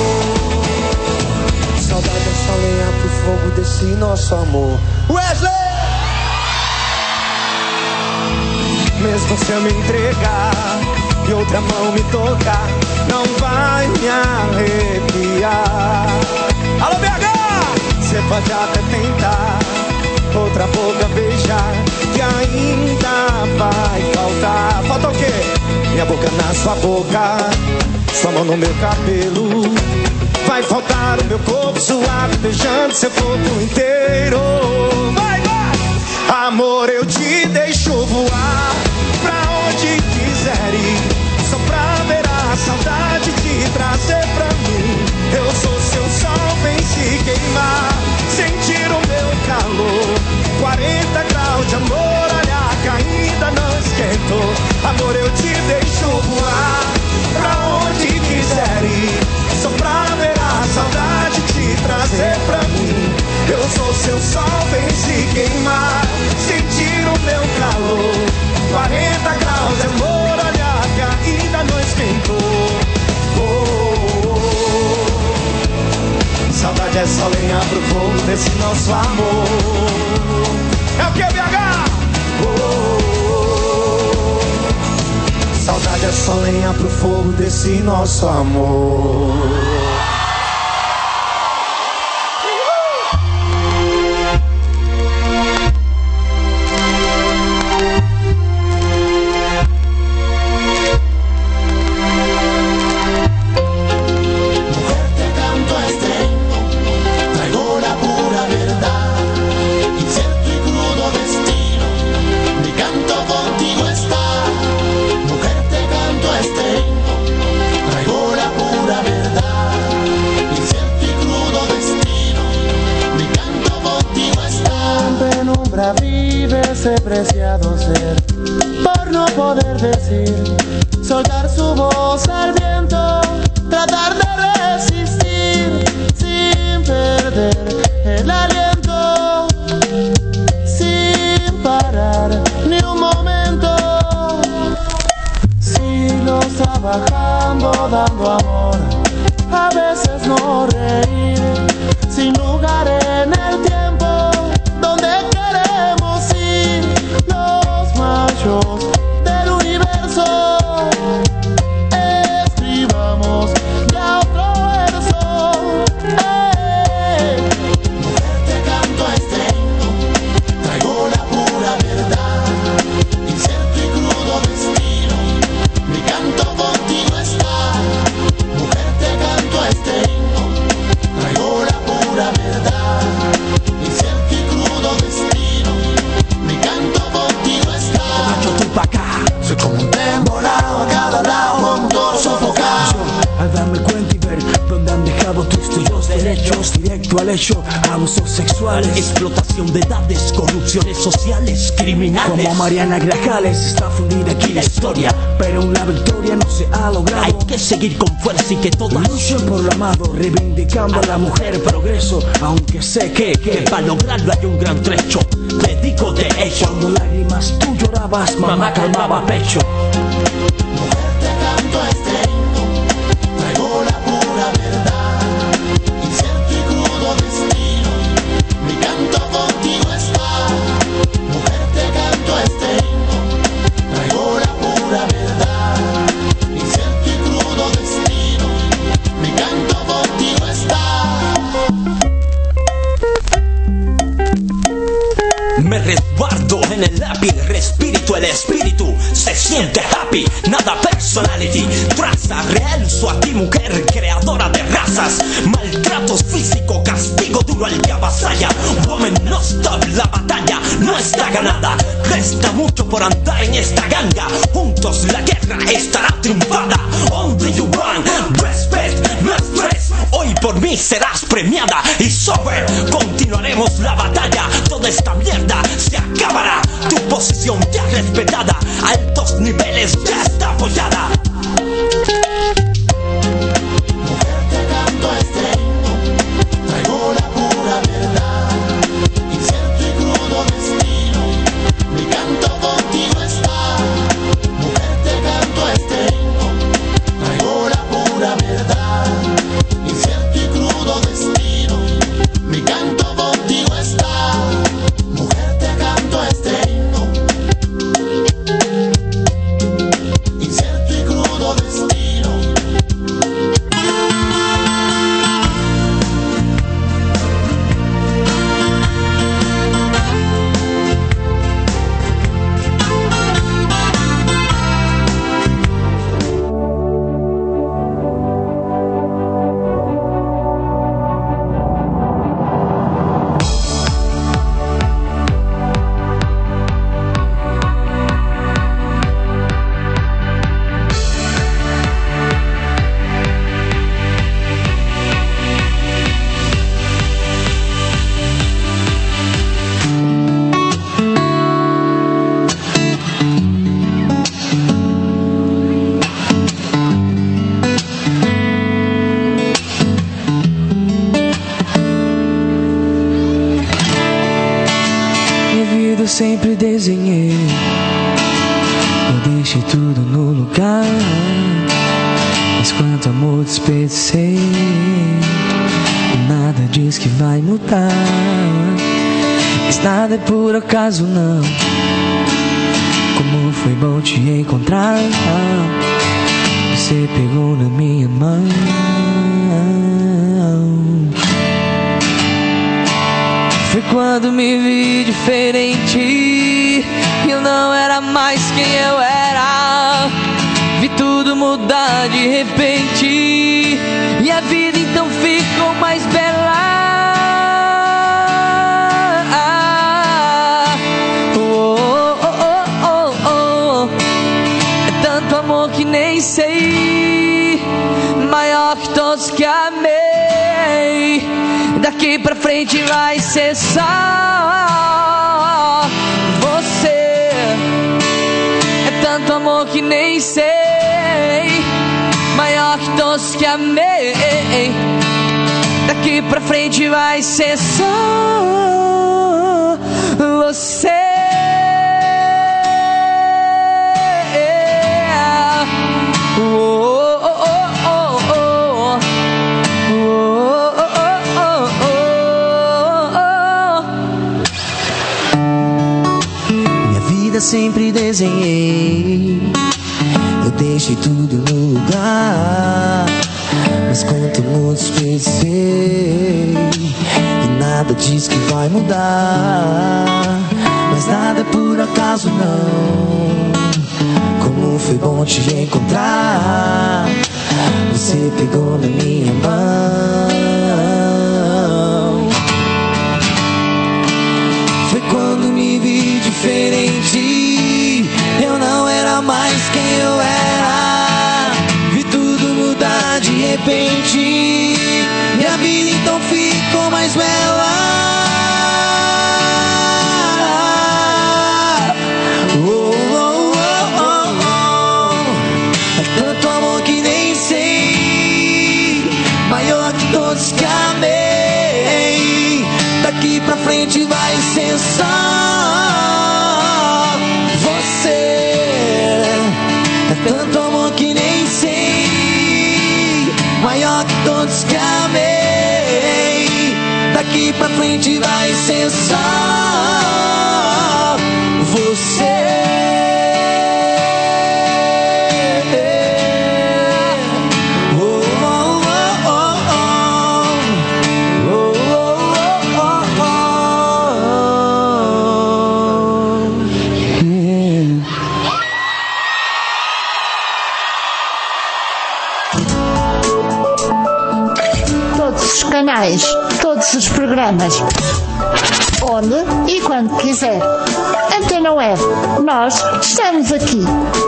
oh. Saudade é só lenha pro fogo desse nosso amor. Wesley! Mesmo se eu me entregar e outra mão me tocar, não vai me arrepiar. Alô, B H! Cê pode até tentar outra boca beijar, que ainda vai faltar. Falta o quê? Minha boca na sua boca, sua mão no meu cabelo. Vai faltar o meu corpo suave, beijando seu corpo inteiro. Vai, vai! Amor, eu te deixo voar pra onde quiser ir, só pra ver a saudade te trazer pra mim. Eu sou seu sol, vem se queimar, sentir o meu calor. Quarenta graus de amor, olha que ainda não esquentou. Amor, eu te deixo voar pra onde quiser ir, só pra ver a saudade te trazer pra mim. Eu sou seu sol, vem se queimar, sentir o meu calor. Quarenta graus de amor, olha que ainda não esquentou. Oh, oh, oh. Saudade é só lenha pro fogo desse nosso amor. É o que, B H? Oh, oh, oh. Saudade é só lenha pro fogo desse nosso amor. Preciado ser por no poder decir, soltar su voz al viento, tratar de resistir sin perder el aliento, sin parar ni un momento. Siglos trabajando, dando amor, a veces no reír, sin lugar en el tiempo donde queremos ir. Los machos del universo, escribamos ya otro verso. Hey. Mujer, te canto a estreno, traigo la pura verdad, incierto y crudo destino, mi canto contigo está. Mujer, te canto a estreno, traigo la pura verdad, incierto y crudo destino, mi canto contigo está. Macho, tú pa' acá. Soy como un tren volado a cada lado, con todo sofocado. Al darme cuenta y ver dónde han dejado tus tuyos derechos, directo al hecho, abusos sexuales, explotación de edades, corrupciones sociales, criminales. Como Mariana Grajales está fundida aquí la historia, pero una victoria no se ha logrado. Hay que seguir con fuerza y que todas luchen por lo amado, reivindicando a la mujer progreso, aunque sé que, que, que para lograrlo hay un gran trecho. Te digo de hecho, cuando lágrimas tú llorabas, mamá calmaba pecho. Mujer, te canto a estreno, traigo la pura verdad, incierto y crudo destino, mi canto contigo está. Mujer, te canto a estreno, traigo la pura verdad, incierto y crudo destino, mi canto contigo está. Me resguardo en el lápiz, respiro el espíritu se siente happy, nada personality, traza real, su a ti mujer, creadora de razas, maltratos físico, castigo de duro al que avasalla. Woman, no stop, la batalla no está ganada. Resta mucho por andar en esta ganga. Juntos la guerra estará triunfada. Only you want respect, no estrés. Hoy por mí serás premiada. Y sobre continuaremos la batalla. Toda esta mierda se acabará. Tu posición ya respetada, a altos niveles ya está apoyada. Sempre desenhei, eu deixei tudo no lugar, mas quanto amor desperdicei, e nada diz que vai mudar, mas nada é por acaso não, como foi bom te encontrar, você pegou na minha mão. Foi quando me vi diferente, eu não era mais quem eu era. Vi tudo mudar de repente, e a vida então ficou mais bela. Oh, oh, oh, oh, oh. É tanto amor que nem sei, maior que todos que amei. Daqui pra frente vai ser só você. É tanto amor que nem sei, maior que todos que amei. Daqui pra frente vai ser só você. Oh, oh, oh, oh, oh. Sempre desenhei, eu deixei tudo no lugar, mas quanto amor desperdicei, e nada diz que vai mudar, mas nada é por acaso não, como foi bom te encontrar, você pegou na minha mão. Foi quando me vi diferente, eu não era mais quem eu era. Vi tudo mudar de repente, e a vida então ficou mais bela. Oh, oh, oh, oh, oh. É tanto amor que nem sei, maior que todos que amei. Daqui pra frente vai ser só você. É tanto amor que nem sei, maior que todos que amei. Daqui pra frente vai ser só você. Canais, todos todos os programas, onde e quando quiser. Antena Web, nós estamos aqui.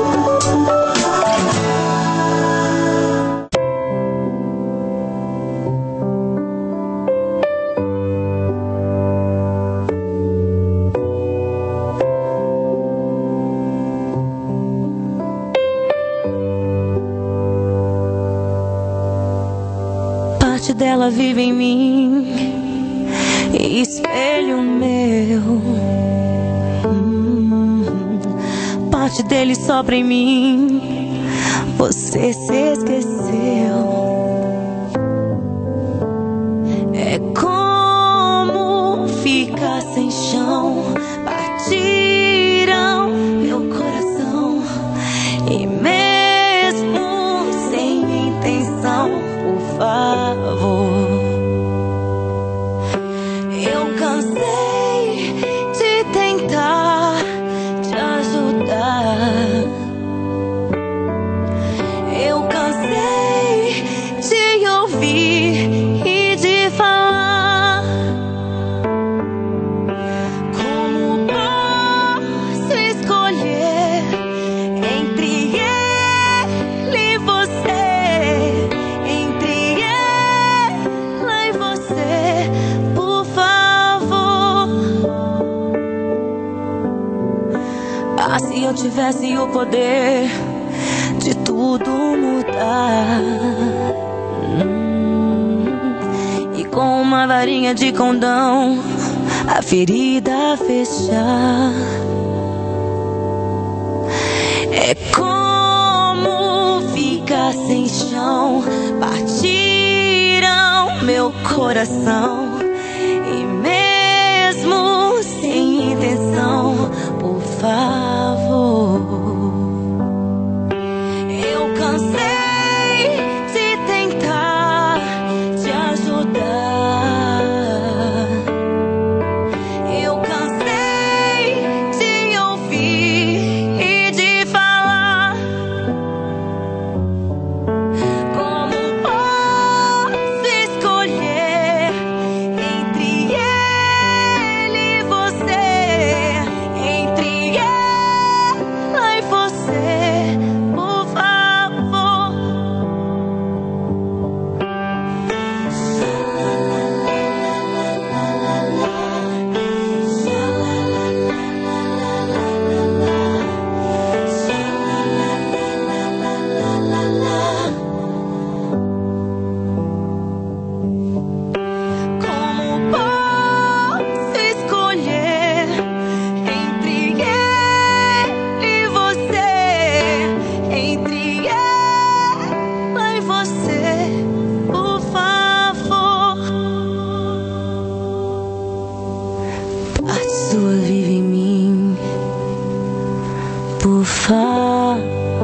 Parte dela vive em mim, espelho meu. Hum, parte dele sopra em mim, você se esqueceu. É como ficar sem chão, partiram meu coração. E mesmo sem intenção, por favor, eu cansei de tentar te ajudar. Eu cansei de ouvir e de falar. Como posso escolher entre ele e você? Entre ela e você, por favor. Ah, se eu tivesse o poder de tudo mudar, hum, e com uma varinha de condão a ferida fechar. É como ficar sem chão, partiram meu coração. E mesmo sem intenção, por favor, eu cansei de tentar te ajudar. Eu cansei de ouvir e de falar. Como posso escolher entre ele e você? Entre ela e você, por favor. Como posso escolher entre ele e você? Entre ela e você, por favor. Parte sua vive em mim, por favor.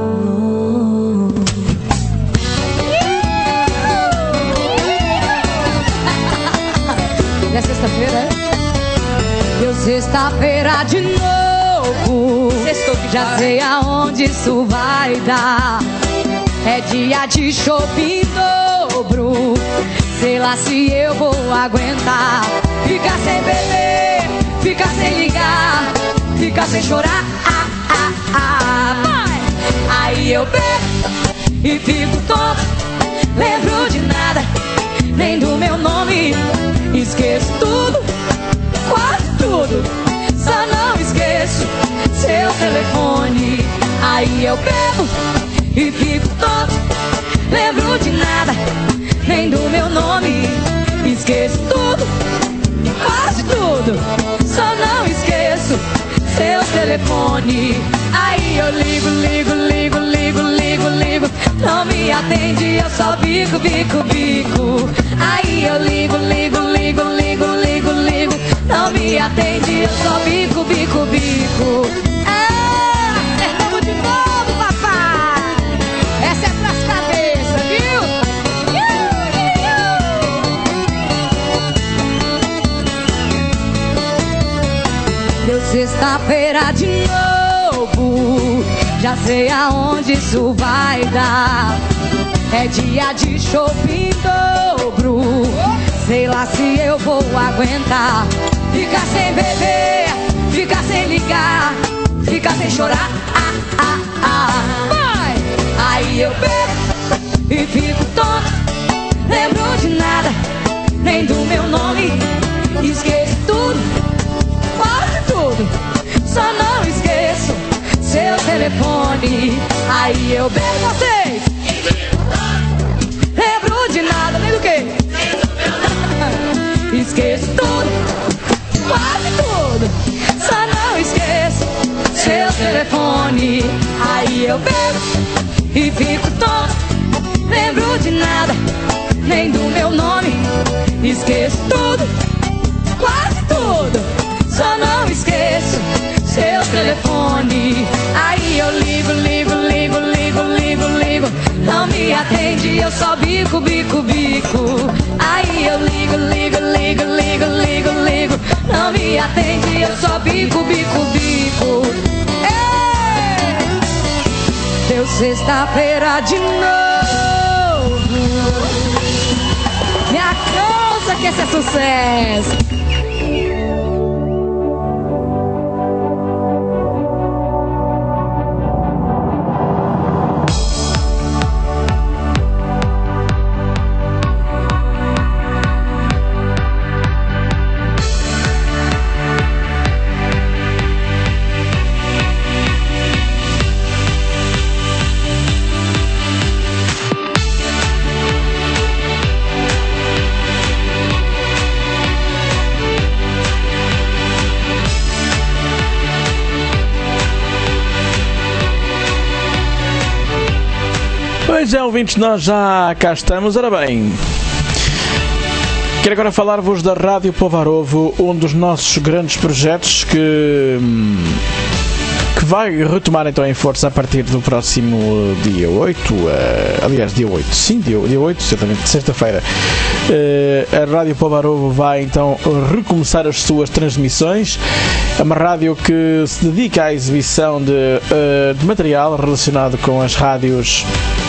É sexta-feira, é? Deu sexta-feira de novo. Sextou que já sei aonde isso vai dar. É dia de shopping em dobro. Sei lá se eu vou aguentar. Ficar sem beber, ficar sem ligar, ficar sem chorar. Ah, ah, ah, vai! Aí eu bebo e fico tonto. Lembro de nada, nem do meu nome. Esqueço tudo, quase tudo. Só não esqueço seu telefone. Aí eu bebo e fico tonto. Lembro de nada, nem do meu nome. Esqueço tudo, quase tudo. Só não esqueço seu telefone. Aí eu ligo, ligo, ligo, ligo, ligo, ligo. Não me atende, eu só bico, bico, bico. Aí eu ligo, ligo, ligo, ligo, ligo, ligo. Não me atende, eu só bico, bico, bico. É, acertamos de novo, papai. Essa é pras cabeças, viu? Deu sexta-feira de novo. Já sei aonde isso vai dar. É dia de shopping em dobro. sei lá se eu vou aguentar. Ficar sem beber, ficar sem ligar, ficar sem chorar. Ah, ah, ah. Vai! Aí eu bebo e fico tonto. Lembro de nada, nem do meu nome. Esqueço tudo, quase tudo. Só não esqueço seu telefone. Aí eu bebo vocês. Lembro de nada, nem do que. Esqueço tudo, quase tudo. Só não esqueço seu telefone. Aí eu bebo e fico tonto. Lembro de nada, nem do meu nome. Esqueço tudo, quase tudo. Só não esqueço seu telefone. Aí eu ligo, ligo, ligo, ligo, ligo, ligo. Não me atende, eu só bico, bico, bico. Aí eu ligo, ligo, ligo, ligo, ligo, ligo. Não me atende, eu só bico, bico, bico. Ei! Deu sexta-feira de novo. Minha causa que esse é sucesso. Pois é, ouvintes, nós já cá estamos. Ora bem, quero agora falar-vos da Rádio Povarovo, um dos nossos grandes projetos que, que vai retomar então em força a partir do próximo dia oito, uh, aliás, dia oito, sim, dia, dia oito, certamente, sexta-feira. Uh, a Rádio Povarovo vai então recomeçar as suas transmissões. É uma rádio que se dedica à exibição de, uh, de material relacionado com as rádios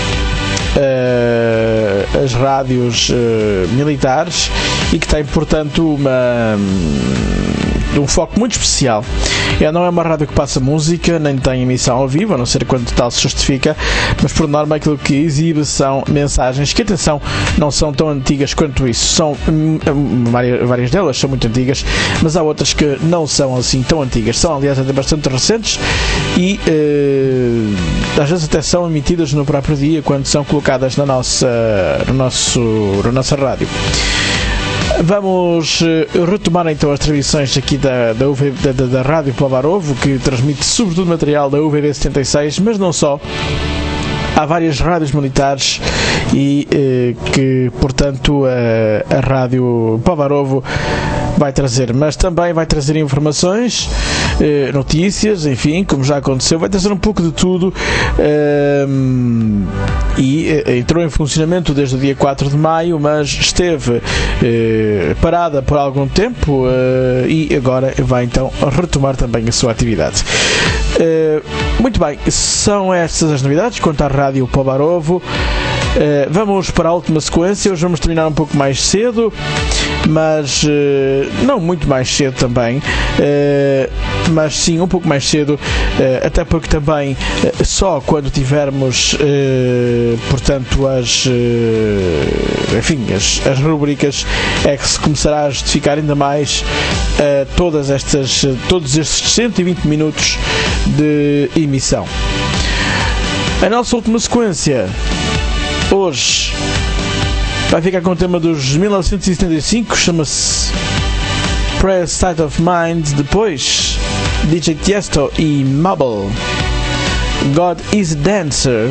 Uh, as rádios uh, militares e que tem, portanto, uma, um foco muito especial. Ela não é uma rádio que passa música, nem tem emissão ao vivo, a não ser quando tal se justifica, mas por norma aquilo que exibe são mensagens que, atenção, não são tão antigas quanto isso. São, várias, várias delas são muito antigas, mas há outras que não são assim tão antigas. São, aliás, até bastante recentes e uh, às vezes até são emitidas no próprio dia quando são colocadas na nossa, no nosso, na nossa rádio. Vamos retomar então as transmissões aqui da, da, U V, da, da, da Rádio Povarovo, que transmite sobretudo material da U V B setenta e seis, mas não só. Há várias rádios militares e eh, que, portanto, a, a Rádio Povarovo vai trazer, mas também vai trazer informações, eh, notícias, enfim, como já aconteceu, vai trazer um pouco de tudo eh, e eh, entrou em funcionamento desde o dia quatro de maio, mas esteve eh, parada por algum tempo eh, e agora vai então retomar também a sua atividade. Eh, muito bem, são estas as novidades quanto à Rádio Povarovo. Uh, vamos para a última sequência. Hoje vamos terminar um pouco mais cedo, mas uh, não muito mais cedo também, uh, mas sim um pouco mais cedo, uh, até porque também uh, só quando tivermos uh, portanto as, uh, enfim, as, as rubricas é que se começará a justificar ainda mais uh, todas estas, uh, todos estes cento e vinte minutos de emissão. A nossa última sequência hoje vai ficar com o tema dos mil novecentos e setenta e cinco, chama-se Prayer State of Mind. Depois D J Tiesto e Mabel, God is a Dancer.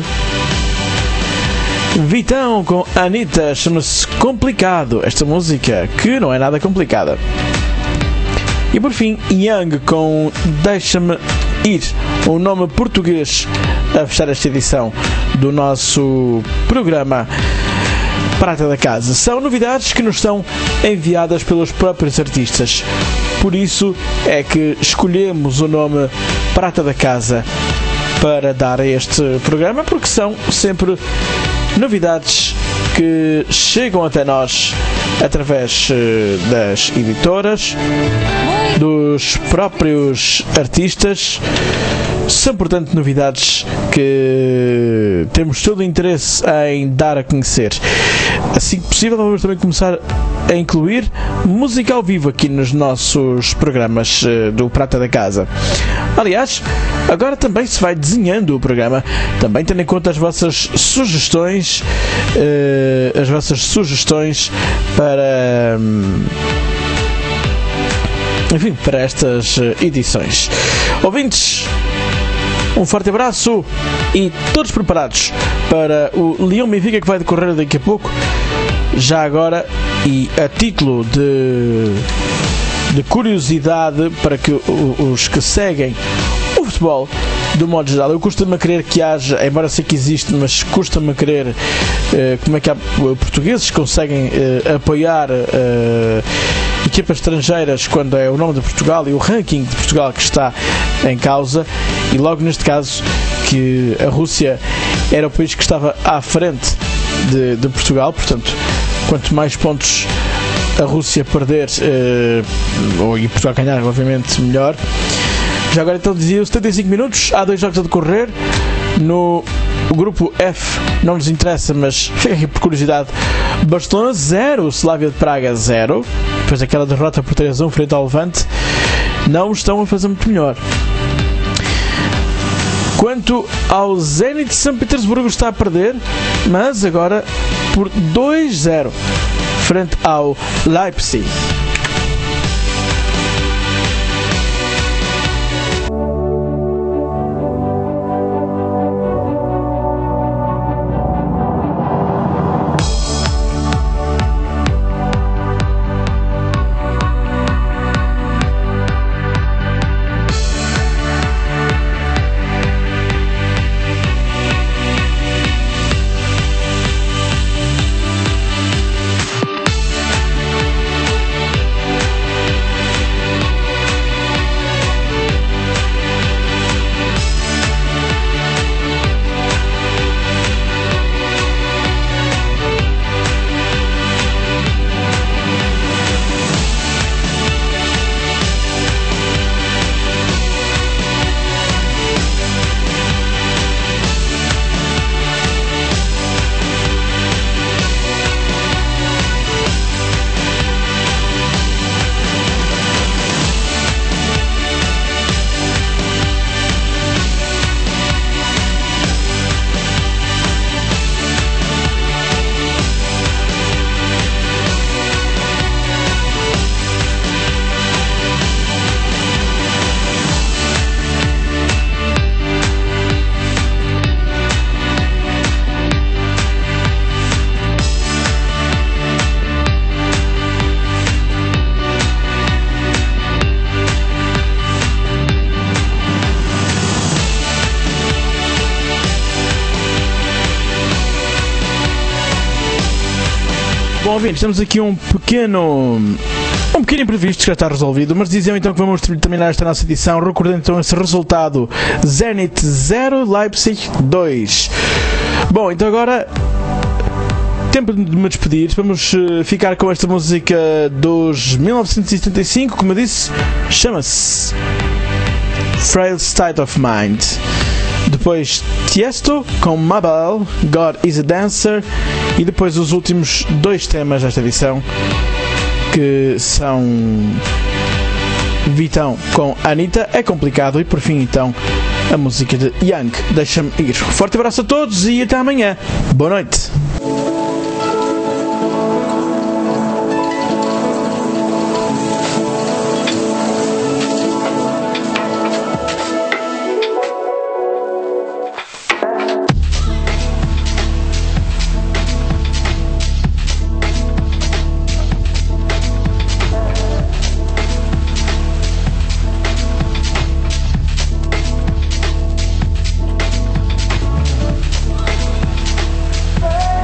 Vitão com Anitta, chama-se Complicado, esta música que não é nada complicada. E por fim, Young com Deixa-me Ir, um nome português a fechar esta edição do nosso programa Prata da Casa. São novidades que nos são enviadas pelos próprios artistas. Por isso é que escolhemos o nome Prata da Casa para dar a este programa, porque são sempre novidades que chegam até nós através das editoras, dos próprios artistas. São, portanto, novidades que temos todo o interesse em dar a conhecer. Assim que possível, vamos também começar a incluir música ao vivo aqui nos nossos programas uh, do Prata da Casa. Aliás, agora também se vai desenhando o programa, também tendo em conta as vossas sugestões, uh, as vossas sugestões para... Um, enfim, para estas edições. Ouvintes, um forte abraço e todos preparados para o Leão Benfica que vai decorrer daqui a pouco. Já agora, e a título de, de curiosidade para que os que seguem o futebol, do modo geral, eu costumo querer que haja, embora sei que existe, mas custa-me a querer eh, como é que há portugueses que conseguem eh, apoiar eh, equipas estrangeiras quando é o nome de Portugal e o ranking de Portugal que está em causa, e logo neste caso que a Rússia era o país que estava à frente de, de Portugal. Portanto, quanto mais pontos a Rússia perder eh, ou e Portugal ganhar, obviamente melhor. Já agora então dizia os setenta e cinco minutos, há dois jogos a decorrer. No grupo F não nos interessa, mas fica aqui por curiosidade: Barcelona zero, Slavia de Praga zero. Depois daquela derrota por três a um frente ao Levante, não estão a fazer muito melhor. Quanto ao Zenit de São Petersburgo, está a perder, mas agora por dois a zero frente ao Leipzig. Bom, ouvintes, temos aqui um pequeno um pequeno imprevisto que já está resolvido, mas diziam então que vamos terminar esta nossa edição recordando então esse resultado: Zenit zero, Leipzig dois. Bom, então agora tempo de me despedir. Vamos uh, ficar com esta música dos mil novecentos e setenta e cinco, como eu disse, chama-se Frail State of Mind. Depois Tiesto com Mabel, God is a Dancer, e depois os últimos dois temas desta edição, que são Vitão com Anitta, É Complicado, e por fim então a música de Young, Deixa-me Ir. Forte abraço a todos e até amanhã. Boa noite. Hey!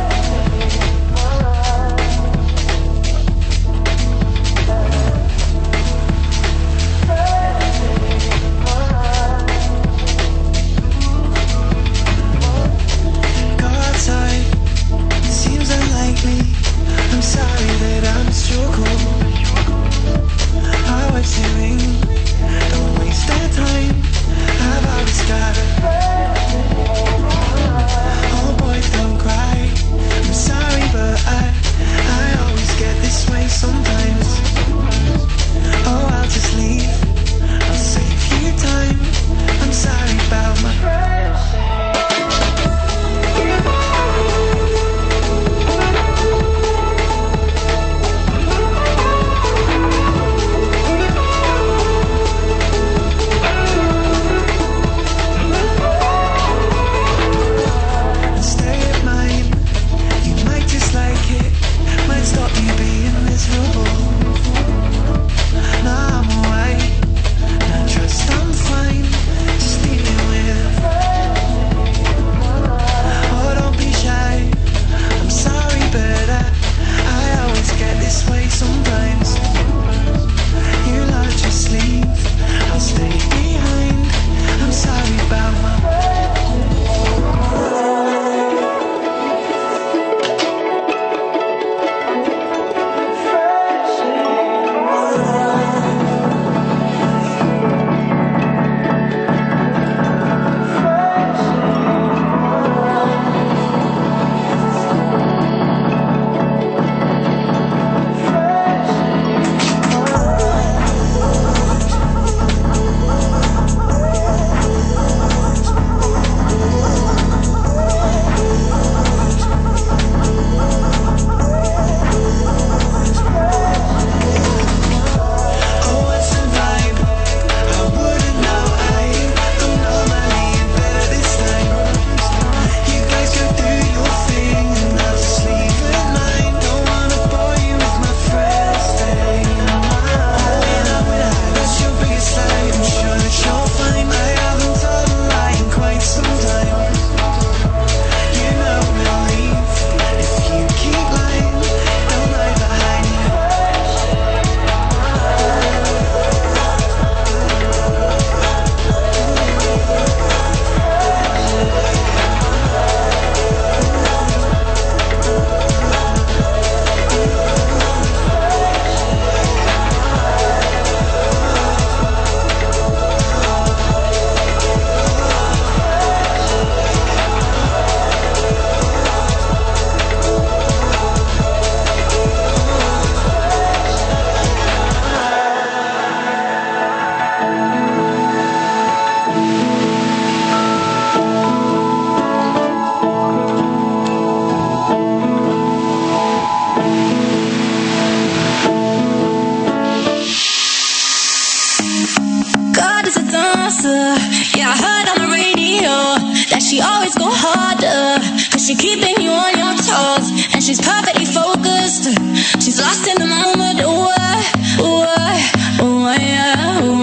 dancer. Yeah, I heard on the radio that she always go harder, cause she keeping you on your toes, and she's perfectly focused. She's lost in the moment. Ooh, ooh, ooh, yeah, ooh,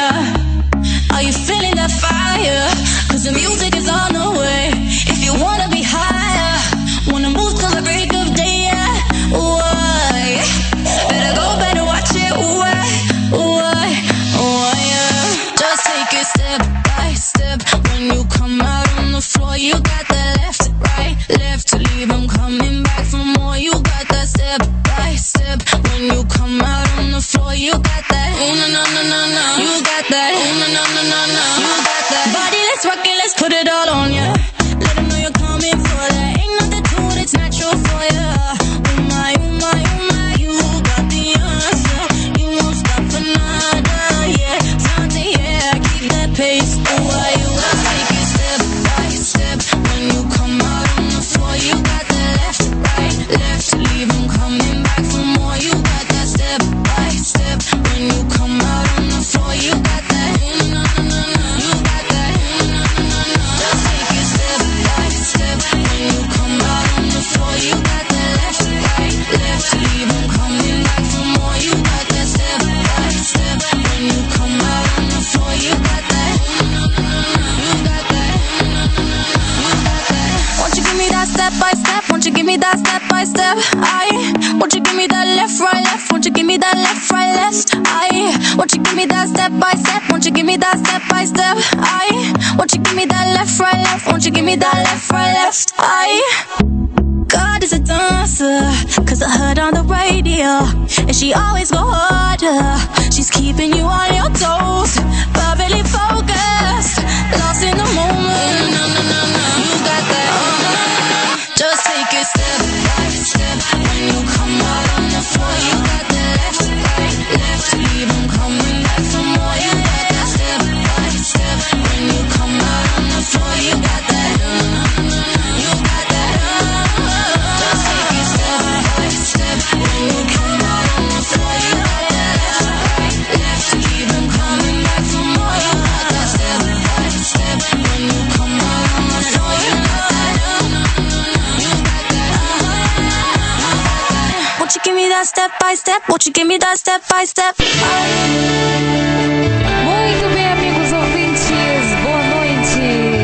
yeah. Are you feeling that fire? Cause the music is on the way. If you wanna be higher, wanna move till the break of day, yeah. Ooh, yeah. Better go, better watch it. Ooh, ooh, ooh, yeah. Just take it step by step. When you come out on the floor, you got that left, right, left to leave them coming back for more. You got that step by step. When you come out on the floor, you got that. Ooh, na na na na na. You got that. Ooh, na na na na na. You got that. Body, let's rock it, let's put it all on ya. Let them know you're coming for that. Ain't nothing to it, it's natural for ya. Oh my, oh my, oh my, you got the answer. You won't stop for nada, yeah. Something, yeah, keep that pace. Oh, why you gotta take it step by step. When you come out on the floor, you got that left, right, left to leave them coming back for more. You got that step by step. When you come out on the floor, you got that. Ooh, na na na na. You got that. Ooh, na na na na. Just take it step by step. When you come out on the floor, you got that left, right, left to leave them coming back for more. You got that step by step. When you come out on the floor, you got that. Ooh, na na na na. You got that. Ooh, na na na na. You got that. Won't you give me that step by step? Won't you give me that step by step? I. Won't you give me that left, right, left? Won't you give me that left, right, left? I. Won't you give me that step by step? Won't you give me that step by step? I. Won't you give me that left, right, left? Won't you give me that left, right, left? I. God is a dancer, cause I heard on the radio, and she always go harder. She's keeping you on your toes, perfectly focused, lost in the moment. No, no, no, no, you got that. Uh-huh. Just take it step by step. When you come out on the floor, you got that left, right, left to leave them coming back for more. You got that step by step. When you come out on the floor, you got that. Uh-huh. You got that. Uh-huh. Just take it step by step. When you come out on the floor, you got that left, right, left to leave them coming back for more. You got that step by step. When you come out on the floor, you got that. You got that. Uh-huh. Won't you give me that step by step? Won't you give me that step by step? Muito bem, amigos ouvintes, boa noite.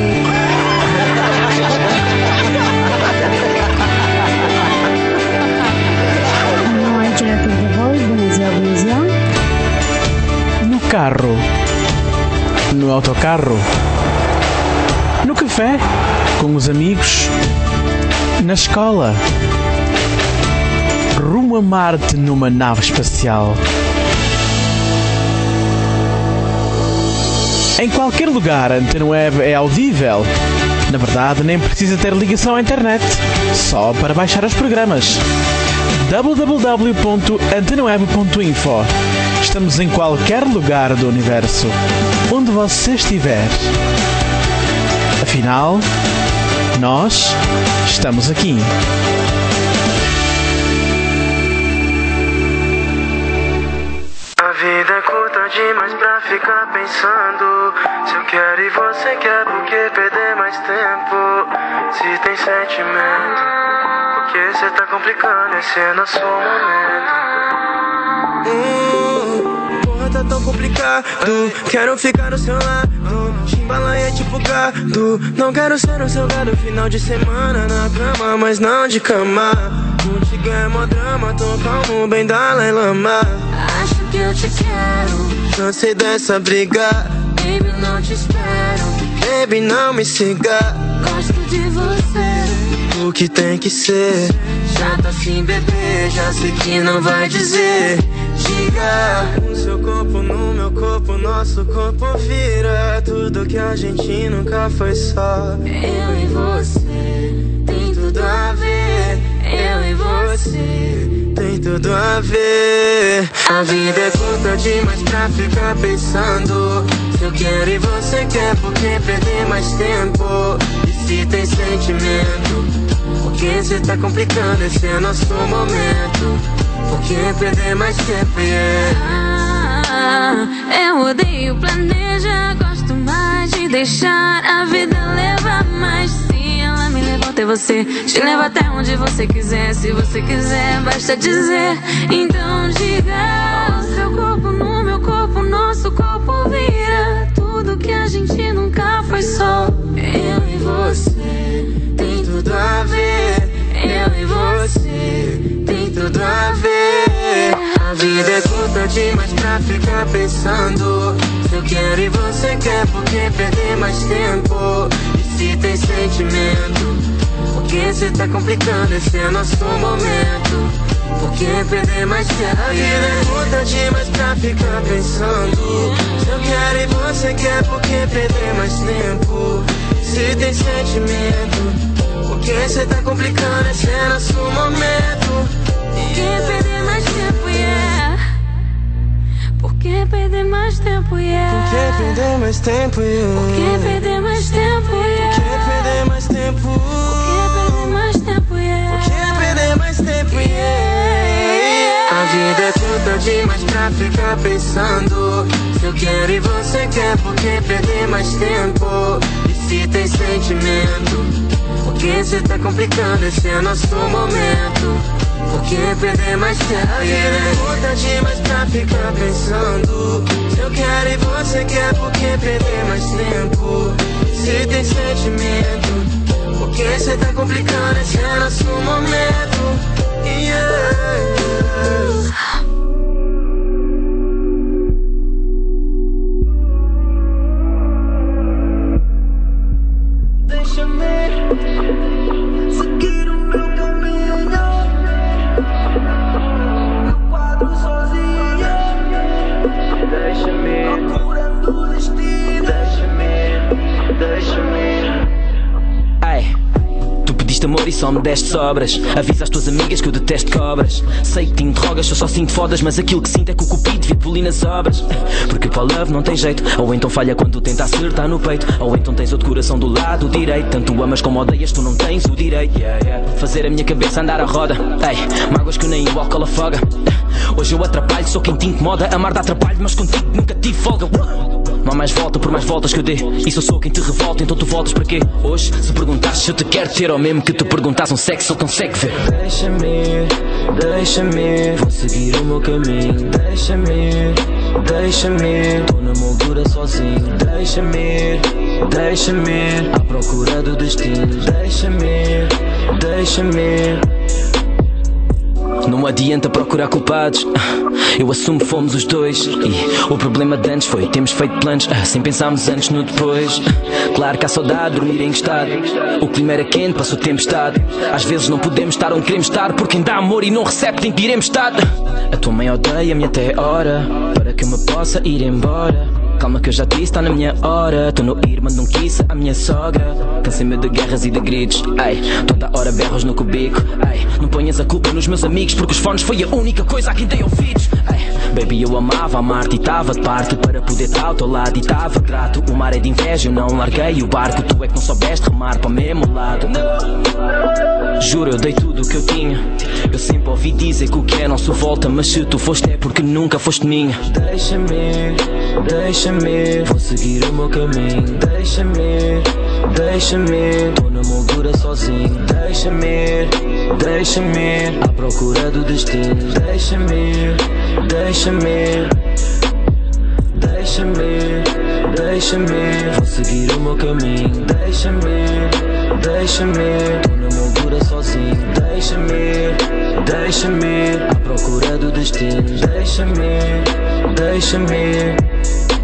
No carro, no autocarro, no café, com os amigos, na escola, rumo a Marte numa nave espacial. Em qualquer lugar, a Antena Web é audível. Na verdade, nem precisa ter ligação à internet, só para baixar os programas. w w w ponto antena web ponto info. Estamos em qualquer lugar do universo, onde você estiver. Afinal, nós estamos aqui. A vida é curta demais pra ficar pensando se eu quero e você quer, por que perder mais tempo? Se tem sentimento, por que cê tá complicando, esse é nosso momento. Hum, porra, tá tão complicado, quero ficar no seu lado, chimbalaia é tipo gado. Não quero ser o seu gado, final de semana na cama, mas não de cama. Contigo é mó drama, tô calmo, bem Dalai Lama. Acho que eu te quero, cansei dessa briga, baby, eu não te espero. Baby, não me siga, Gosto de você, o que tem que ser. já tá assim, bebê, já sei que não vai dizer. Diga, o seu corpo no meu corpo, nosso corpo vira tudo que a gente nunca foi só. Eu e você, tem tudo a ver. Eu e você, tem tudo a ver. A vida é curta demais pra ficar pensando se eu quero e você quer, por que perder mais tempo? E se tem sentimento, por que cê tá complicando, esse é nosso momento. Por que perder mais tempo, yeah. ah, eu odeio planeja, gosto deixar a vida levar. Mas se ela me levou até você, te leva até onde você quiser. Se você quiser, basta dizer. Então diga. O seu corpo no meu corpo, nosso corpo vira tudo que a gente nunca foi só. Eu e você tem tudo a ver. Eu e você tem tudo a ver. A vida é curta demais pra ficar pensando se eu quero e você quer, por que perder mais tempo? E se tem sentimento, por que cê tá complicando? Esse é nosso momento. Por que perder mais tempo? A vida é curta demais pra ficar pensando se eu quero e você quer, por que perder mais tempo? Se tem sentimento, por que cê tá complicando? Esse é nosso momento. Por que perder mais tempo, yeah? Por que perder mais tempo, yeah? Por que perder mais tempo, yeah? Por que perder mais tempo, yeah? Por que perder mais tempo? Por que perder mais tempo, yeah? Por que perder mais tempo, yeah? A vida é curta demais pra ficar pensando se eu quero e você quer, por que perder mais tempo? E se tem sentimento, por que cê tá complicando? Esse é nosso momento. Por que perder mais tempo? A vida é curta demais pra ficar pensando se eu quero e você quer, por que perder mais tempo? Se tem sentimento, por que cê tá complicando? Esse é nosso momento. Yeah. Amor e só me deste sobras. Avisa as tuas amigas que eu detesto cobras. Sei que te interrogas, eu só sinto fodas, mas aquilo que sinto é que o cupido vive ali nas obras. Porque para love não tem jeito. Ou então falha quando tenta acertar no peito, ou então tens outro coração do lado direito. Tanto amas como odeias, tu não tens o direito. yeah, yeah. Fazer a minha cabeça andar à roda. Ei, mágoas que nem o álcool afoga. Hoje eu atrapalho, sou quem te incomoda. Amar dá trabalho, mas contigo nunca tive folga. Não há mais volta por mais voltas que eu dê. E se eu sou quem te revolta, então tu voltas para quê? Hoje, se perguntaste se eu te quero ter, ou mesmo que te perguntasse um sexo, ele consegue ver. Deixa-me ir, deixa-me ir, vou seguir o meu caminho. Deixa-me ir, deixa-me ir, tô na moldura sozinho. Deixa-me ir, deixa-me ir, à procura do destino. Deixa-me ir, deixa-me ir. Não adianta procurar culpados, eu assumo que fomos os dois. E o problema de antes foi termos feito planos sem pensarmos antes no depois. Claro que há saudade, dormir encostado. O clima era quente, passou tempestade. Às vezes não podemos estar onde queremos estar, porque quem dá amor e não recebe tem que ir emprestado. A tua mãe odeia-me até a hora para que eu me possa ir embora. Calma que eu já disse, está na minha hora. Tô no ir, mando um kiss à minha sogra. Cansei-me de guerras e de gritos. Ai, toda hora berros no cubico. Ai, não ponhas a culpa nos meus amigos, porque os fones foi a única coisa a quem dei ouvidos. Ai, baby, eu amava amar-te e tava de parte para poder estar ao teu lado e tava grato. O mar é de inveja, eu não larguei o barco. Tu é que não soubeste remar para o mesmo lado. Juro, eu dei tudo o que eu tinha. Eu sempre ouvi dizer que o que é não se volta, mas se tu foste é porque nunca foste minha. Deixa-me ir, deixa-me ir, vou seguir o meu caminho. Deixa-me ir, deixa-me ir, tô na moldura sozinho. Deixa-me ir, deixa-me ir, à procura do destino. Deixa-me ir, deixa-me ir, deixa-me ir, deixa-me ir, vou seguir o meu caminho. Deixa-me ir, deixa-me ir, tô na moldura sozinho. Deixa-me ir, deixa-me ir, à procura do destino. Deixa-me ir, deixa-me ir.